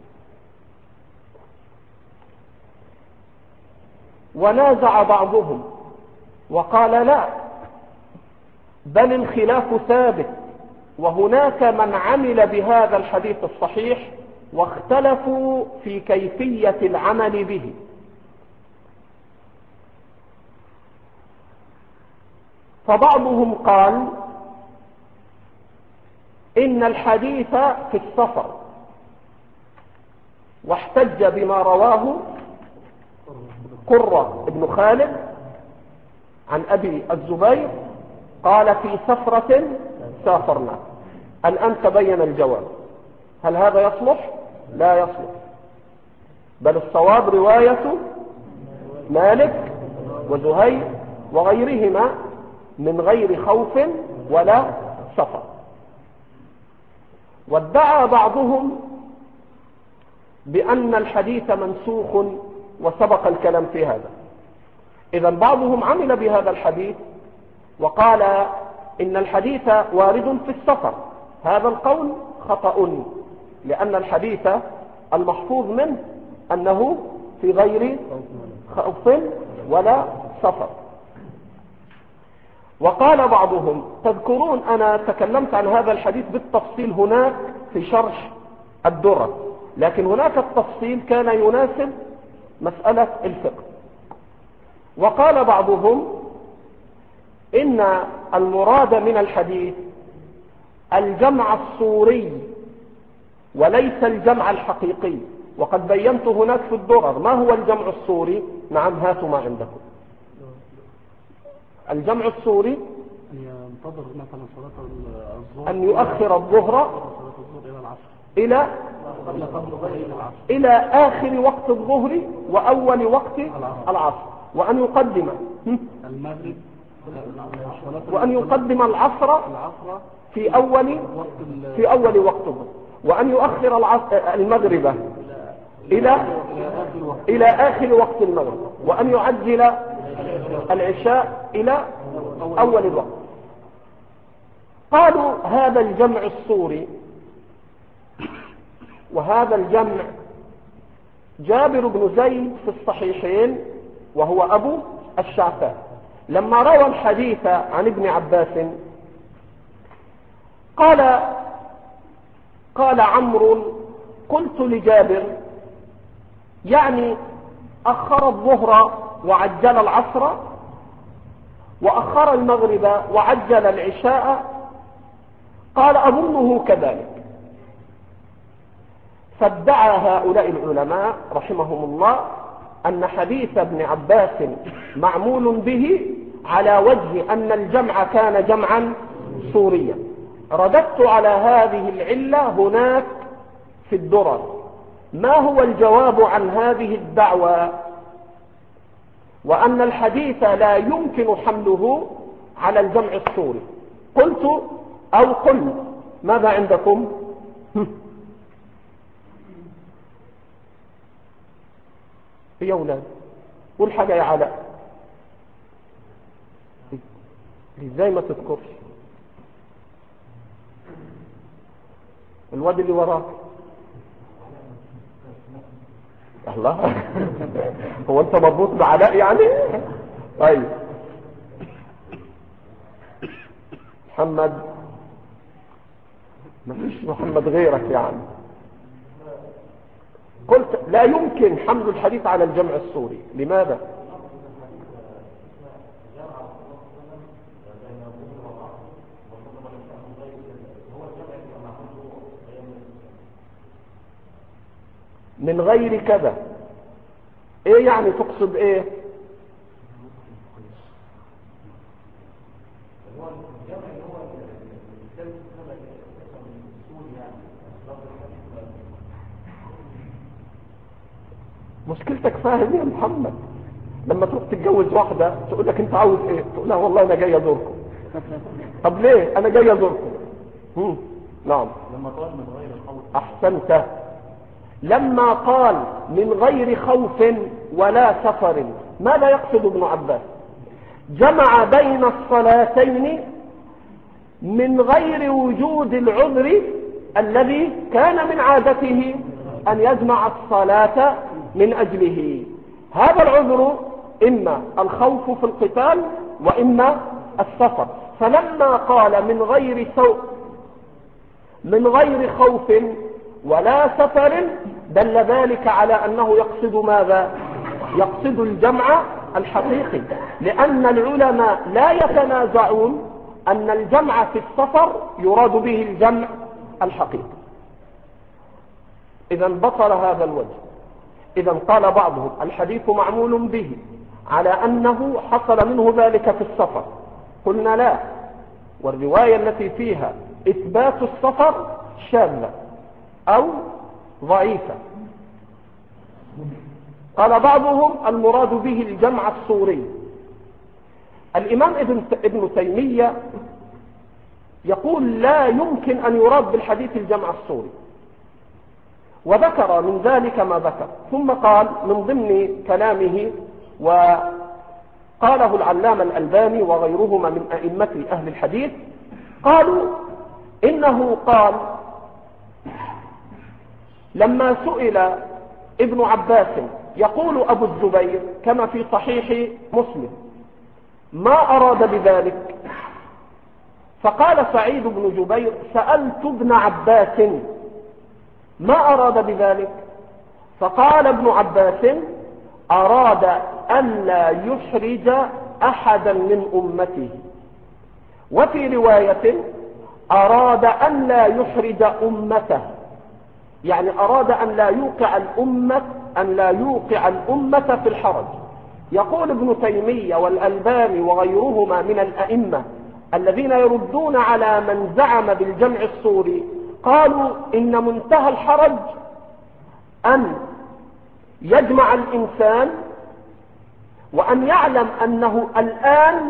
ونازع بعضهم وقال لا، بل الخلاف ثابت، وهناك من عمل بهذا الحديث الصحيح واختلفوا في كيفية العمل به. فبعضهم قال إن الحديث في السفر، واحتج بما رواه قرة بن خالد عن أبي الزبير قال في سفرة سافرنا. الآن تبين الجواب، هل هذا يصلح؟ لا يصلح، بل الصواب رواية مالك وزهير وغيرهما من غير خوف ولا سفر. وادعى بعضهم بأن الحديث منسوخ، وسبق الكلام في هذا، إذا بعضهم عمل بهذا الحديث وقال إن الحديث وارد في السفر. هذا القول خطأ، لأن الحديث المحفوظ منه أنه في غير خوف ولا سفر. وقال بعضهم، تذكرون أنا تكلمت عن هذا الحديث بالتفصيل هناك في شرح الدرة، لكن هناك التفصيل كان يناسب مسألة الفقه. وقال بعضهم إن المراد من الحديث الجمع الصوري وليس الجمع الحقيقي، وقد بينت هناك في الدرر ما هو الجمع الصوري. نعم، هاتوا ما عندكم. الجمع الصوري ينتظر مثلا صلاة الظهر، أن يؤخر الظهر إلى آخر وقت الظهر وأول وقت العصر، وأن يقدم المغرب وأن يقدم العصر في أول وقت الظهر، وأن يؤخر المغرب إلى آخر وقت المغرب، وأن يعجل العشاء إلى أول الوقت. قالوا هذا الجمع الصوري، وهذا الجمع جابر بن زيد في الصحيحين وهو أبو الشعثاء لما روى الحديث عن ابن عباس قال عمرو قلت لجابر يعني أخر الظهر وعجل العصر وأخر المغرب وعجل العشاء؟ قال أظنه كذلك. فادعى هؤلاء العلماء رحمهم الله أن حديث ابن عباس معمول به على وجه أن الجمع كان جمعا صوريا. رددت على هذه العلة هناك في الدرر. ما هو الجواب عن هذه الدعوة؟ وأن الحديث لا يمكن حمله على الجمع الصوري. قل ماذا عندكم؟ يا أولاد قول حاجة يا علاء. ازاي ما تذكرش الواد اللي وراك؟ الله هو انت مربوط بعلاء يعني؟ طيب محمد، ما فيش محمد غيرك يعني. قلت لا يمكن حمل الحديث على الجمع الصوري. لماذا؟ من غير كذا. ايه يعني تقصد ايه؟ مشكلتك فاهم يا محمد؟ لما تروح تتجوز واحدة تقول لك انت عاوز ايه؟ تقول لها والله انا جاي ازوركم. طب ليه؟ انا جاي ازوركم. نعم. لما قال من غير خوف. احسنت. لما قال من غير خوف ولا سفر ماذا يقصد ابن عباس؟ جمع بين الصلاتين من غير وجود العذر الذي كان من عادته أن يجمع الصلاة من أجله. هذا العذر إما الخوف في القتال وإما السفر. فلما قال من غير خوف ولا سفر دل ذلك على أنه يقصد ماذا؟ يقصد الجمع الحقيقي، لأن العلماء لا يتنازعون أن الجمع في السفر يراد به الجمع الحقيقي. إذا بطل هذا الوجه. إذا قال بعضهم الحديث معمول به على أنه حصل منه ذلك في السفر. قلنا لا، والرواية التي فيها إثبات السفر شاذة أو ضعيفة. قال بعضهم المراد به الجمع الصوري. الإمام ابن تيمية يقول لا يمكن أن يراد بالحديث الجمع الصوري، وذكر من ذلك ما ذكر. ثم قال من ضمن كلامه قاله العلامة الألباني وغيرهما من أئمة أهل الحديث. قالوا إنه قال لما سئل ابن عباس، يقول أبو الزبير كما في صحيح مسلم: ما أراد بذلك؟ فقال سعيد بن جبير: سألت ابن عباس ما أراد بذلك؟ فقال ابن عباس: أراد أن لا يحرج أحدا من أمته. وفي رواية: أراد أن لا يحرج أمته، يعني أراد أن لا يوقع الأمة في الحرج. يقول ابن تيمية والألباني وغيرهما من الأئمة الذين يردون على من زعم بالجمع الصوري، قالوا إن منتهى الحرج أن يجمع الإنسان وأن يعلم أنه الآن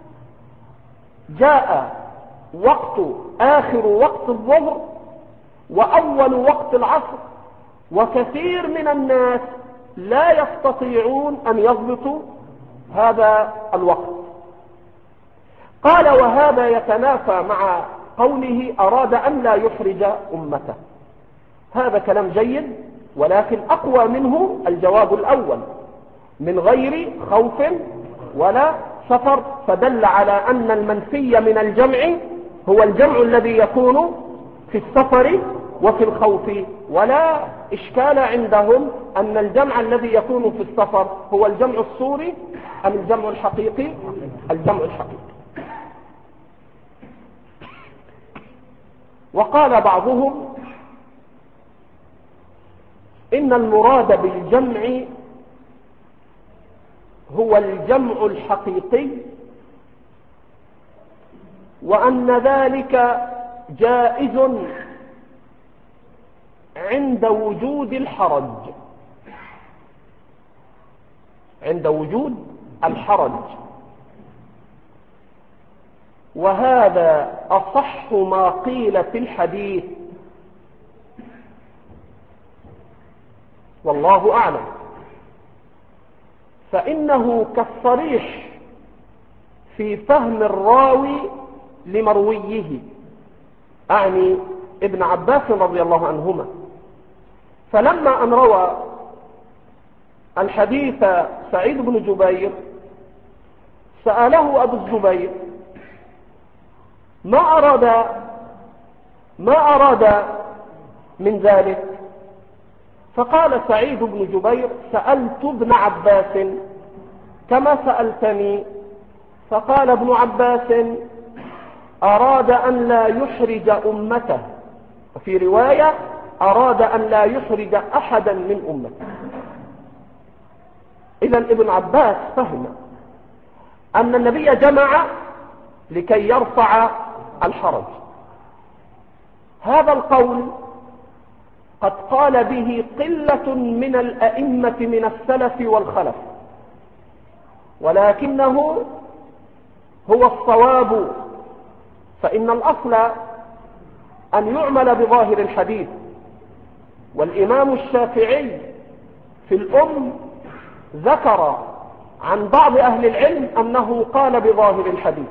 جاء آخر وقت الظهر وأول وقت العصر، وكثير من الناس لا يستطيعون أن يضبطوا هذا الوقت. قال: وهذا يتنافى مع قوله أراد أن لا يحرج أمته. هذا كلام جيد، ولكن أقوى منه الجواب الأول: من غير خوف ولا سفر، فدل على أن المنفي من الجمع هو الجمع الذي يكون في السفر وفي الخوف. ولا إشكال عندهم أن الجمع الذي يكون في السفر هو الجمع الصوري أم الجمع الحقيقي؟ الجمع الحقيقي. وقال بعضهم إن المراد بالجمع هو الجمع الحقيقي، وأن ذلك جائز عند وجود الحرج، عند وجود الحرج. وهذا أصح ما قيل في الحديث، والله أعلم، فإنه كالصريح في فهم الراوي لمرويه، أعني ابن عباس رضي الله عنهما. فلما أن روى الحديث سعيد بن جبير سأله أبو الزبير: ما أراد من ذلك؟ فقال سعيد بن جبير: سألت ابن عباس كما سألتني. فقال ابن عباس: أراد أن لا يحرج أمته، وفي رواية: أراد أن لا يحرج أحدا من أمته. إذن ابن عباس فهم أن النبي جمع لكي يرفع الحرج. هذا القول قد قال به قلة من الأئمة من السلف والخلف، ولكنه هو الصواب، فإن الأصل أن يعمل بظاهر الحديث. والإمام الشافعي في الأم ذكر عن بعض أهل العلم أنه قال بظاهر الحديث،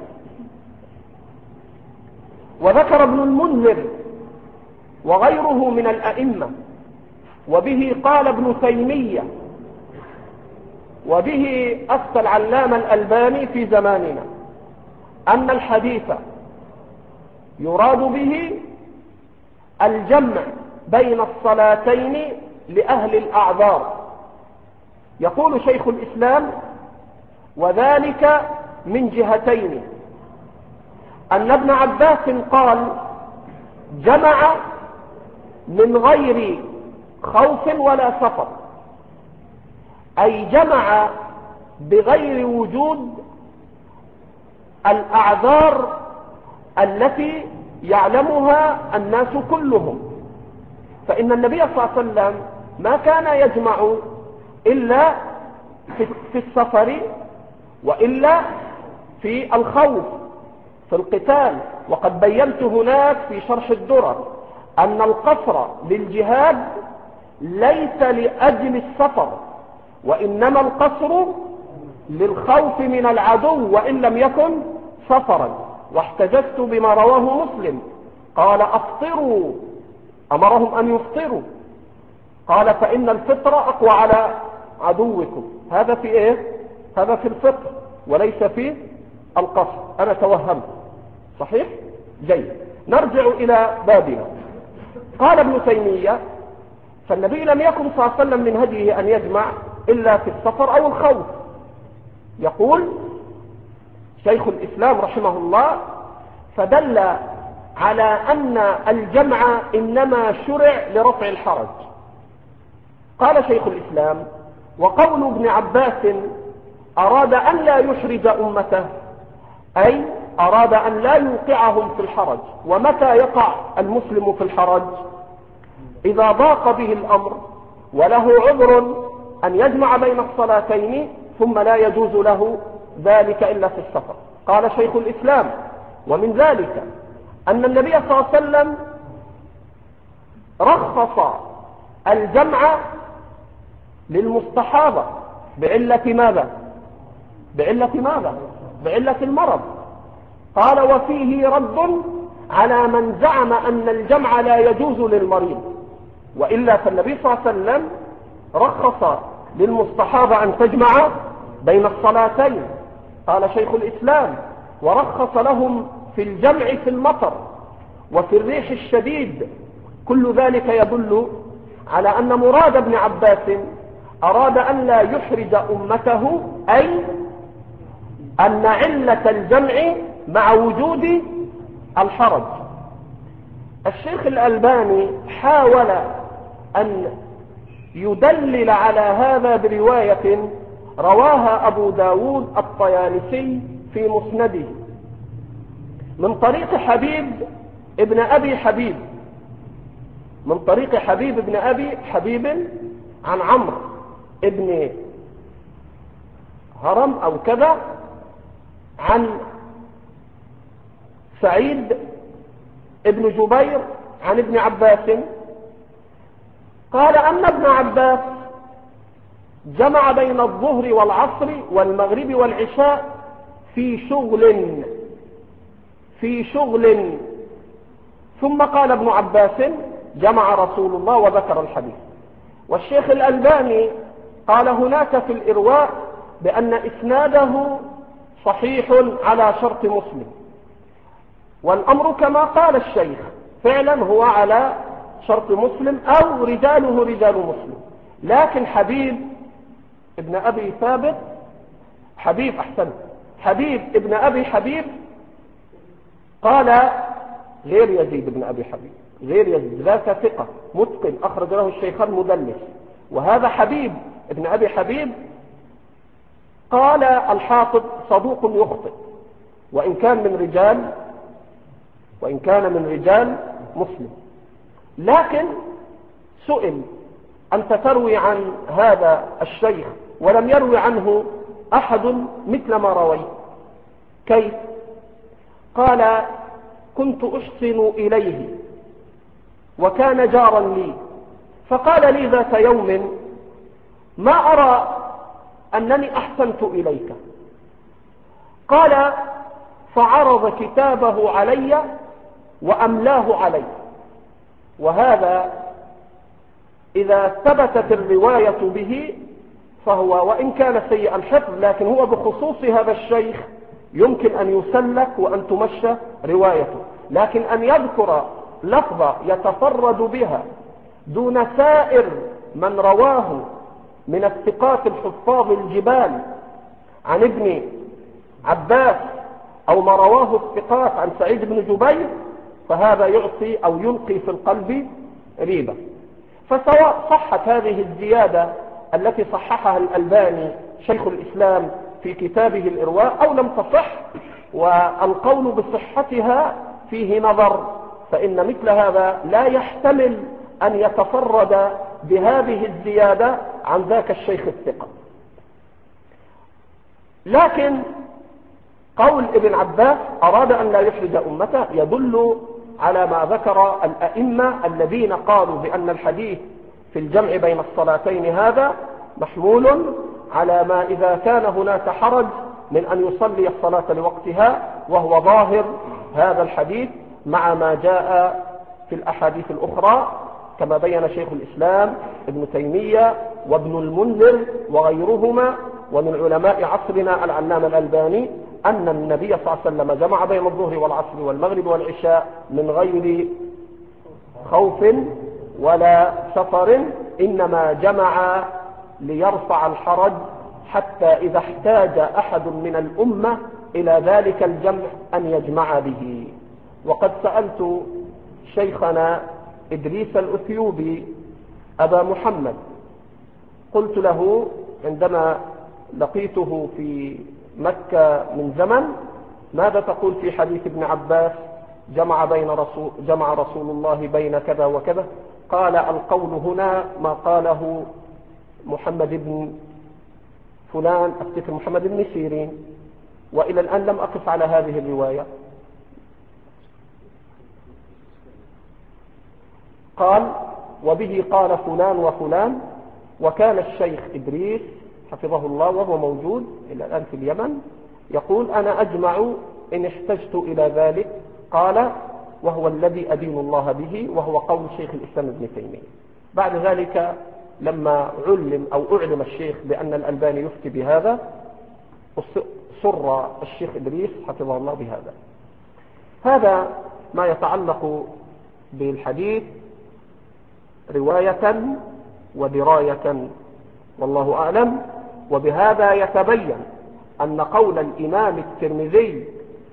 وذكر ابن المنذر وغيره من الأئمة، وبه قال ابن تيمية، وبه أفتى العلامة الألباني في زماننا، أن الحديث يراد به الجمع بين الصلاتين لأهل الأعذار. يقول شيخ الإسلام: وذلك من جهتين، أن ابن عباس قال جمع من غير خوف ولا سفر، أي جمع بغير وجود الأعذار التي يعلمها الناس كلهم. فإن النبي صلى الله عليه وسلم ما كان يجمع إلا في السفر، وإلا في الخوف، في القتال. وقد بينت هناك في شرح الدرر أن القصر للجهاد ليس لأجل السفر، وإنما القصر للخوف من العدو وإن لم يكن سفرا. واحتججت بما رواه مسلم قال أفطروا، أمرهم أن يفطروا، قال فإن الفطر أقوى على عدوكم. هذا في إيه؟ هذا في الفطر وليس في القصر. أنا توهمت صحيح؟ جيد. نرجع إلى بابنا. قال ابن تيمية فالنبي لم يكن صلى الله عليه وسلم من هديه أن يجمع إلا في السفر أو الخوف. يقول شيخ الإسلام رحمه الله فدل على أن الجمع إنما شرع لرفع الحرج. قال شيخ الإسلام وقول ابن عباس أراد أن لا يحرج أمته أي أراد أن لا يوقعهم في الحرج. ومتى يقع المسلم في الحرج؟ إذا ضاق به الأمر وله عذر أن يجمع بين الصلاتين ثم لا يجوز له ذلك إلا في السفر. قال شيخ الإسلام ومن ذلك أن النبي صلى الله عليه وسلم رخص الجمع للمستحاضة بعلة ماذا؟ بعلة المرض. قال وفيه رد على من زعم أن الجمع لا يجوز للمريض، وإلا فالنبي صلى الله عليه وسلم رخص للمستحاضة أن تجمع بين الصلاتين. قال شيخ الإسلام ورخص لهم في الجمع في المطر وفي الريح الشديد. كل ذلك يدل على أن مراد ابن عباس أراد أن لا يحرج أمته، أي أن علة الجمع مع وجود الحرج. الشيخ الألباني حاول أن يدلل على هذا برواية رواها أبو داود الطيالسي في مسنده من طريق حبيب ابن أبي حبيب، من طريق حبيب ابن أبي حبيب عن عمرو ابن هرم أو كذا عن سعيد ابن جبير عن ابن عباس قال أن ابن عباس جمع بين الظهر والعصر والمغرب والعشاء في شغل ثم قال ابن عباس جمع رسول الله وذكر الحديث. والشيخ الألباني قال هناك في الإرواء بأن إسناده صحيح على شرط مسلم، والأمر كما قال الشيخ فعلا هو على شرط مسلم أو رجاله رجال مسلم. لكن حبيب ابن أبي ثابت حبيب ابن أبي حبيب قال غير يزيد ابن أبي حبيب، غير يزيد ذاك ثقة متقن أخرج له الشيخان مدلس، وهذا حبيب ابن أبي حبيب قال الحافظ صدوق يخطئ وإن كان من رجال مسلم. لكن سئل أنت تروي عن هذا الشيخ ولم يروي عنه أحد مثل ما رويت، كيف؟ قال كنت أحسن إليه وكان جارا لي، فقال لي ذات يوم ما أرى أنني أحسنت إليك. قال فعرض كتابه علي وأملاه علي. وهذا إذا ثبتت الرواية به فهو وإن كان سيء الحفظ لكن هو بخصوص هذا الشيخ يمكن أن يسلك وأن تمشى روايته. لكن أن يذكر لفظة يتفرد بها دون سائر من رواه من الثقات الحفاظ الجبال عن ابن عباس أو ما رواه الثقات عن سعيد بن جبير فهذا يعطي أو يلقي في القلب ريبة. فسواء صحت هذه الزيادة التي صححها الألباني شيخ الإسلام في كتابه الإرواء أو لم تصح، والقول بصحتها فيه نظر، فإن مثل هذا لا يحتمل أن يتفرد بهذه الزيادة عن ذاك الشيخ الثقة. لكن قول ابن عباس أراد أن لا يحرج أمته يدل على ما ذكر الأئمة الذين قالوا بأن الحديث في الجمع بين الصلاتين هذا محمول على ما إذا كان هناك حرج من أن يصلي الصلاة لوقتها، وهو ظاهر هذا الحديث مع ما جاء في الأحاديث الأخرى، كما بين شيخ الإسلام ابن تيمية وابن المنذر وغيرهما ومن علماء عصرنا العلامة الألباني، أن النبي صلى الله عليه وسلم جمع بين الظهر والعصر والمغرب والعشاء من غير خوف ولا سفر، إنما جمع ليرفع الحرج، حتى إذا احتاج أحد من الأمة إلى ذلك الجمع أن يجمع به. وقد سألت شيخنا إدريس الأثيوبي أبا محمد، قلت له عندما لقيته في مكة من زمن: ماذا تقول في حديث ابن عباس جمع رسول الله بين كذا وكذا؟ قال: القول هنا ما قاله محمد بن فلان، أفتكر محمد بن سيرين، وإلى الآن لم أقف على هذه الرواية. قال: وبه قال فلان وفلان. وكان الشيخ إدريس حفظه الله وهو موجود إلى الآن في اليمن يقول: أنا أجمع إن احتجت إلى ذلك. قال: وهو الذي أدين الله به، وهو قول شيخ الإسلام ابن تيمية. بعد ذلك لما أعلم الشيخ بأن الألباني يفتي بهذا، سر الشيخ إدريس حفظه الله بهذا. هذا ما يتعلق بالحديث رواية ودراية، والله أعلم. وبهذا يتبين أن قول الإمام الترمذي: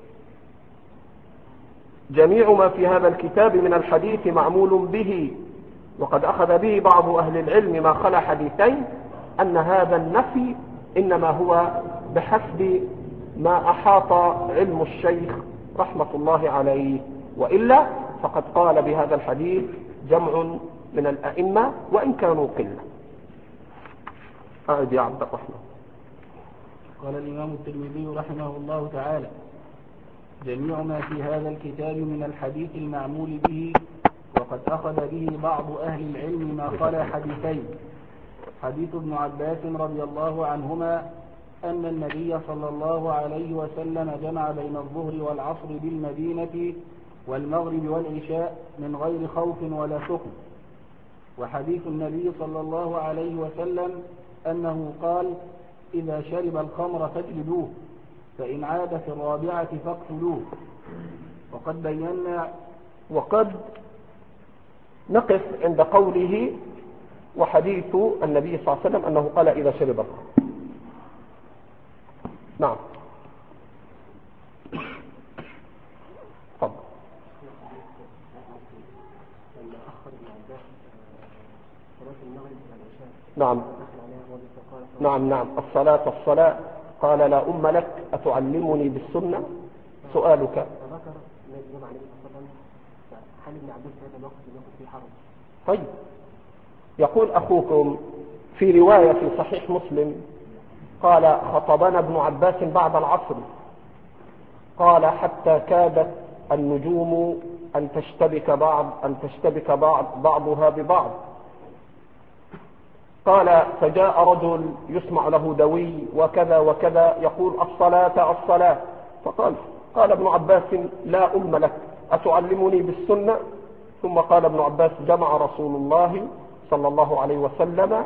جميع ما في هذا الكتاب من الحديث معمول به، وقد أخذ به بعض أهل العلم ما خلا حديثين، أن هذا النفي إنما هو بحسب ما أحاط علم الشيخ رحمة الله عليه، وإلا فقد قال بهذا الحديث جمع من الأئمة وإن كانوا قلة. أعد يا عبد الرحمن. قال الإمام الترمذي رحمه الله تعالى: جميع ما في هذا الكتاب من الحديث المعمول به، وقد أخذ به بعض أهل العلم ما خلا حديثين. حديث ابن عباس رضي الله عنهما أن النبي صلى الله عليه وسلم جمع بين الظهر والعصر بالمدينة والمغرب والعشاء من غير خوف ولا سكن. وحديث النبي صلى الله عليه وسلم أنه قال: إذا شرب الخمر فاجلدوه، فإن عاد في الرابعة فاقتلوه. وقد نقف عند قوله: وحديث النبي صلى الله عليه وسلم أنه قال إذا شرب الخمر. نعم. طب. نعم الصلاة. قال: لا أم لك أتعلمني بالسنة؟ سؤالك. طيب، يقول أخوكم في رواية في صحيح مسلم قال: خطبنا ابن عباس بعد العصر، قال: حتى كادت النجوم أن تشتبك بعضها ببعض. قال: فجاء رجل يسمع له دوي وكذا وكذا يقول: الصلاة. قال ابن عباس: لا أم لك أتعلمني بالسنة؟ ثم قال ابن عباس: جمع رسول الله صلى الله عليه وسلم،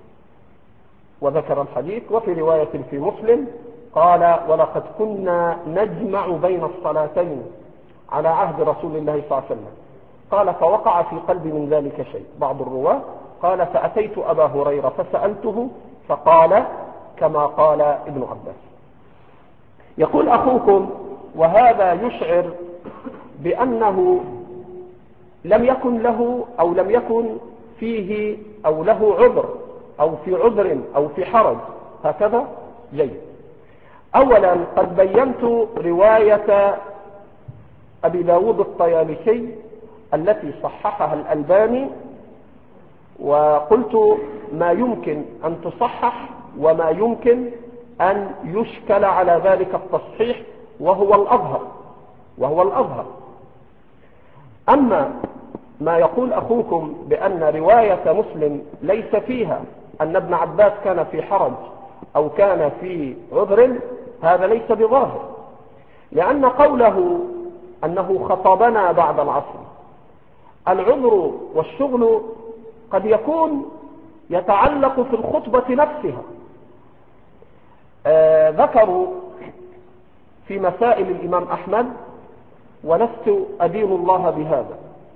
وذكر الحديث. وفي رواية في مسلم قال: ولقد كنا نجمع بين الصلاتين على عهد رسول الله صلى الله عليه وسلم. قال: فوقع في قلبي من ذلك شيء. بعض الرواة قال: فأتيت أبا هريرة فسألته فقال كما قال ابن عباس. يقول أخوكم: وهذا يشعر بأنه لم يكن له أو لم يكن فيه أو له عذر أو في عذر أو في حرج. هكذا جيد. أولا قد بينت رواية أبي داود الطيالسي التي صححها الألباني، وقلت ما يمكن أن تصحح وما يمكن أن يشكل على ذلك التصحيح، وهو الأظهر. أما ما يقول أخوكم بأن رواية مسلم ليس فيها أن ابن عباس كان في حرج أو كان في عذر هذا ليس بظاهر، لأن قوله أنه خطبنا بعد العصر، العذر والشغل قد يكون يتعلق في الخطبة نفسها. ذكروا في مسائل الإمام أحمد، ولست أدين الله بهذا،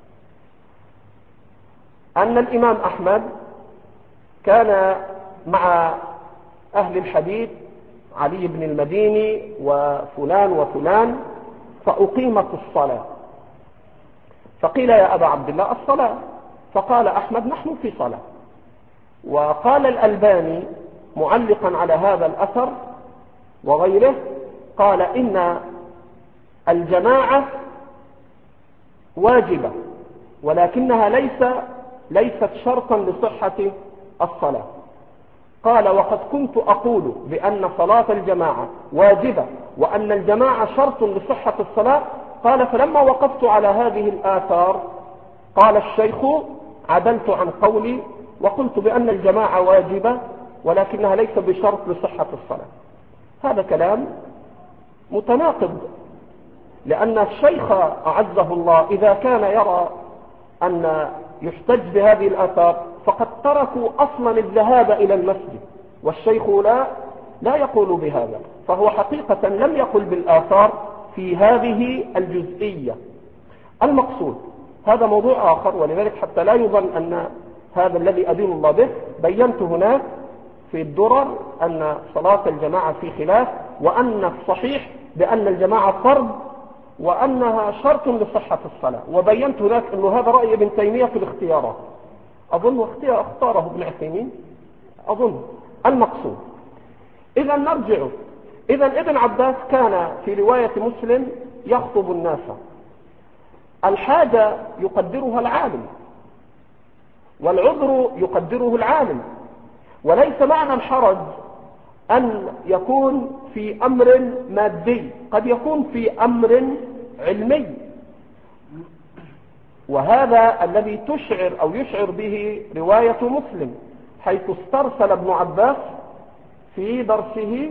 أن الإمام أحمد كان مع أهل الحديث علي بن المديني وفلان وفلان، فأقيمت الصلاة، فقيل يا أبا عبد الله الصلاة، فقال أحمد نحن في صلاة. وقال الألباني معلقا على هذا الأثر وغيره، قال إن الجماعة واجبة ولكنها ليست شرطا لصحة الصلاة. قال وقد كنت أقول بأن صلاة الجماعة واجبة وأن الجماعة شرط لصحة الصلاة. قال فلما وقفت على هذه الآثار قال الشيخ عدلت عن قولي وقلت بأن الجماعة واجبة ولكنها ليس بشرط لصحة الصلاة. هذا كلام متناقض، لأن الشيخ أعزه الله إذا كان يرى أن يحتج بهذه الآثار فقد تركوا أصلا الذهاب إلى المسجد، والشيخ لا يقول بهذا، فهو حقيقة لم يقل بالآثار في هذه الجزئية. المقصود هذا موضوع آخر، ولذلك حتى لا يظن أن هذا الذي أدين الله به بينت هناك في الدرر أن صلاة الجماعة في خلاف، وأن الصحيح بأن الجماعة فرض وأنها شرط لصحة الصلاة، وبينت هناك أنه هذا رأي ابن تيمية في الاختيارات، أظن اختاره ابن عثيمين أظن. المقصود إذا نرجع، إذا ابن عباس كان في رواية مسلم يخطب الناس، الحاجة يقدرها العالم والعذر يقدره العالم، وليس معنى الحرج أن يكون في أمر مادي، قد يكون في أمر علمي، وهذا الذي تشعر أو يشعر به رواية مسلم، حيث استرسل ابن عباس في درسه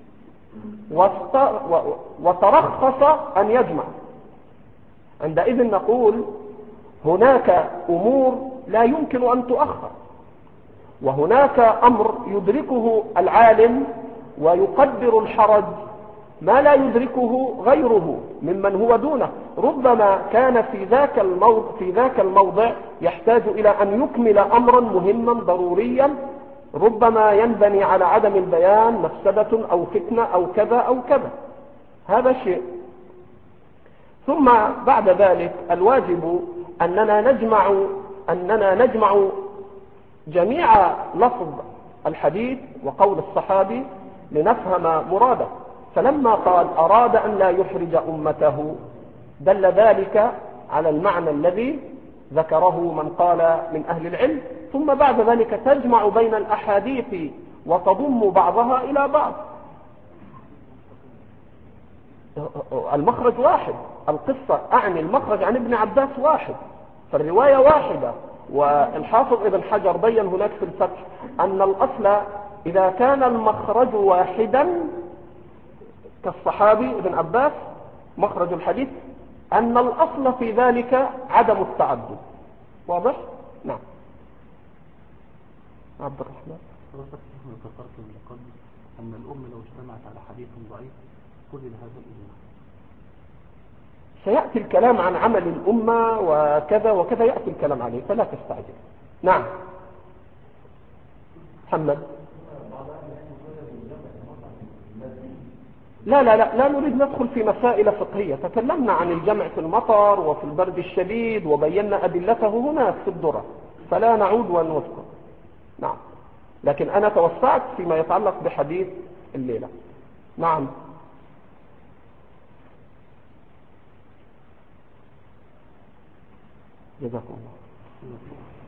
وترخص أن يجمع. عندئذ نقول هناك أمور لا يمكن أن تؤخر، وهناك أمر يدركه العالم ويقدر الحرج ما لا يدركه غيره ممن هو دونه. ربما كان في ذاك الموضع يحتاج إلى أن يكمل أمرا مهما ضروريا، ربما ينبني على عدم البيان مفسدة أو فتنة أو كذا أو كذا، هذا شيء. ثم بعد ذلك الواجب أننا نجمع جميع لفظ الحديث وقول الصحابي لنفهم مراده. فلما قال أراد أن لا يحرج أمته دل ذلك على المعنى الذي ذكره من قال من أهل العلم. ثم بعد ذلك تجمع بين الأحاديث وتضم بعضها إلى بعض. المخرج واحد، القصة أعني المخرج عن ابن عباس واحد، فالرواية واحدة. والحافظ ابن حجر بين هناك في الفتح أن الأصل إذا كان المخرج واحدا كالصحابي ابن عباس مخرج الحديث، أن الأصل في ذلك عدم التعدد. واضح؟ نعم. عبد الرحمن ذكرت من قبل أن الأمة لو اجتمعت على حديث ضعيف قبل هذا الإجماع. سيأتي الكلام عن عمل الأمة وكذا وكذا، يأتي الكلام عليه فلا تستعجل. نعم محمد. لا نريد ندخل في مسائل فقهية، تكلمنا عن الجمع في المطر وفي البرد الشديد وبينا أدلته هنا في الدرة، فلا نعود ونذكر. نعم، لكن أنا توسعت فيما يتعلق بحديث الليلة. نعم. جزاكم الله.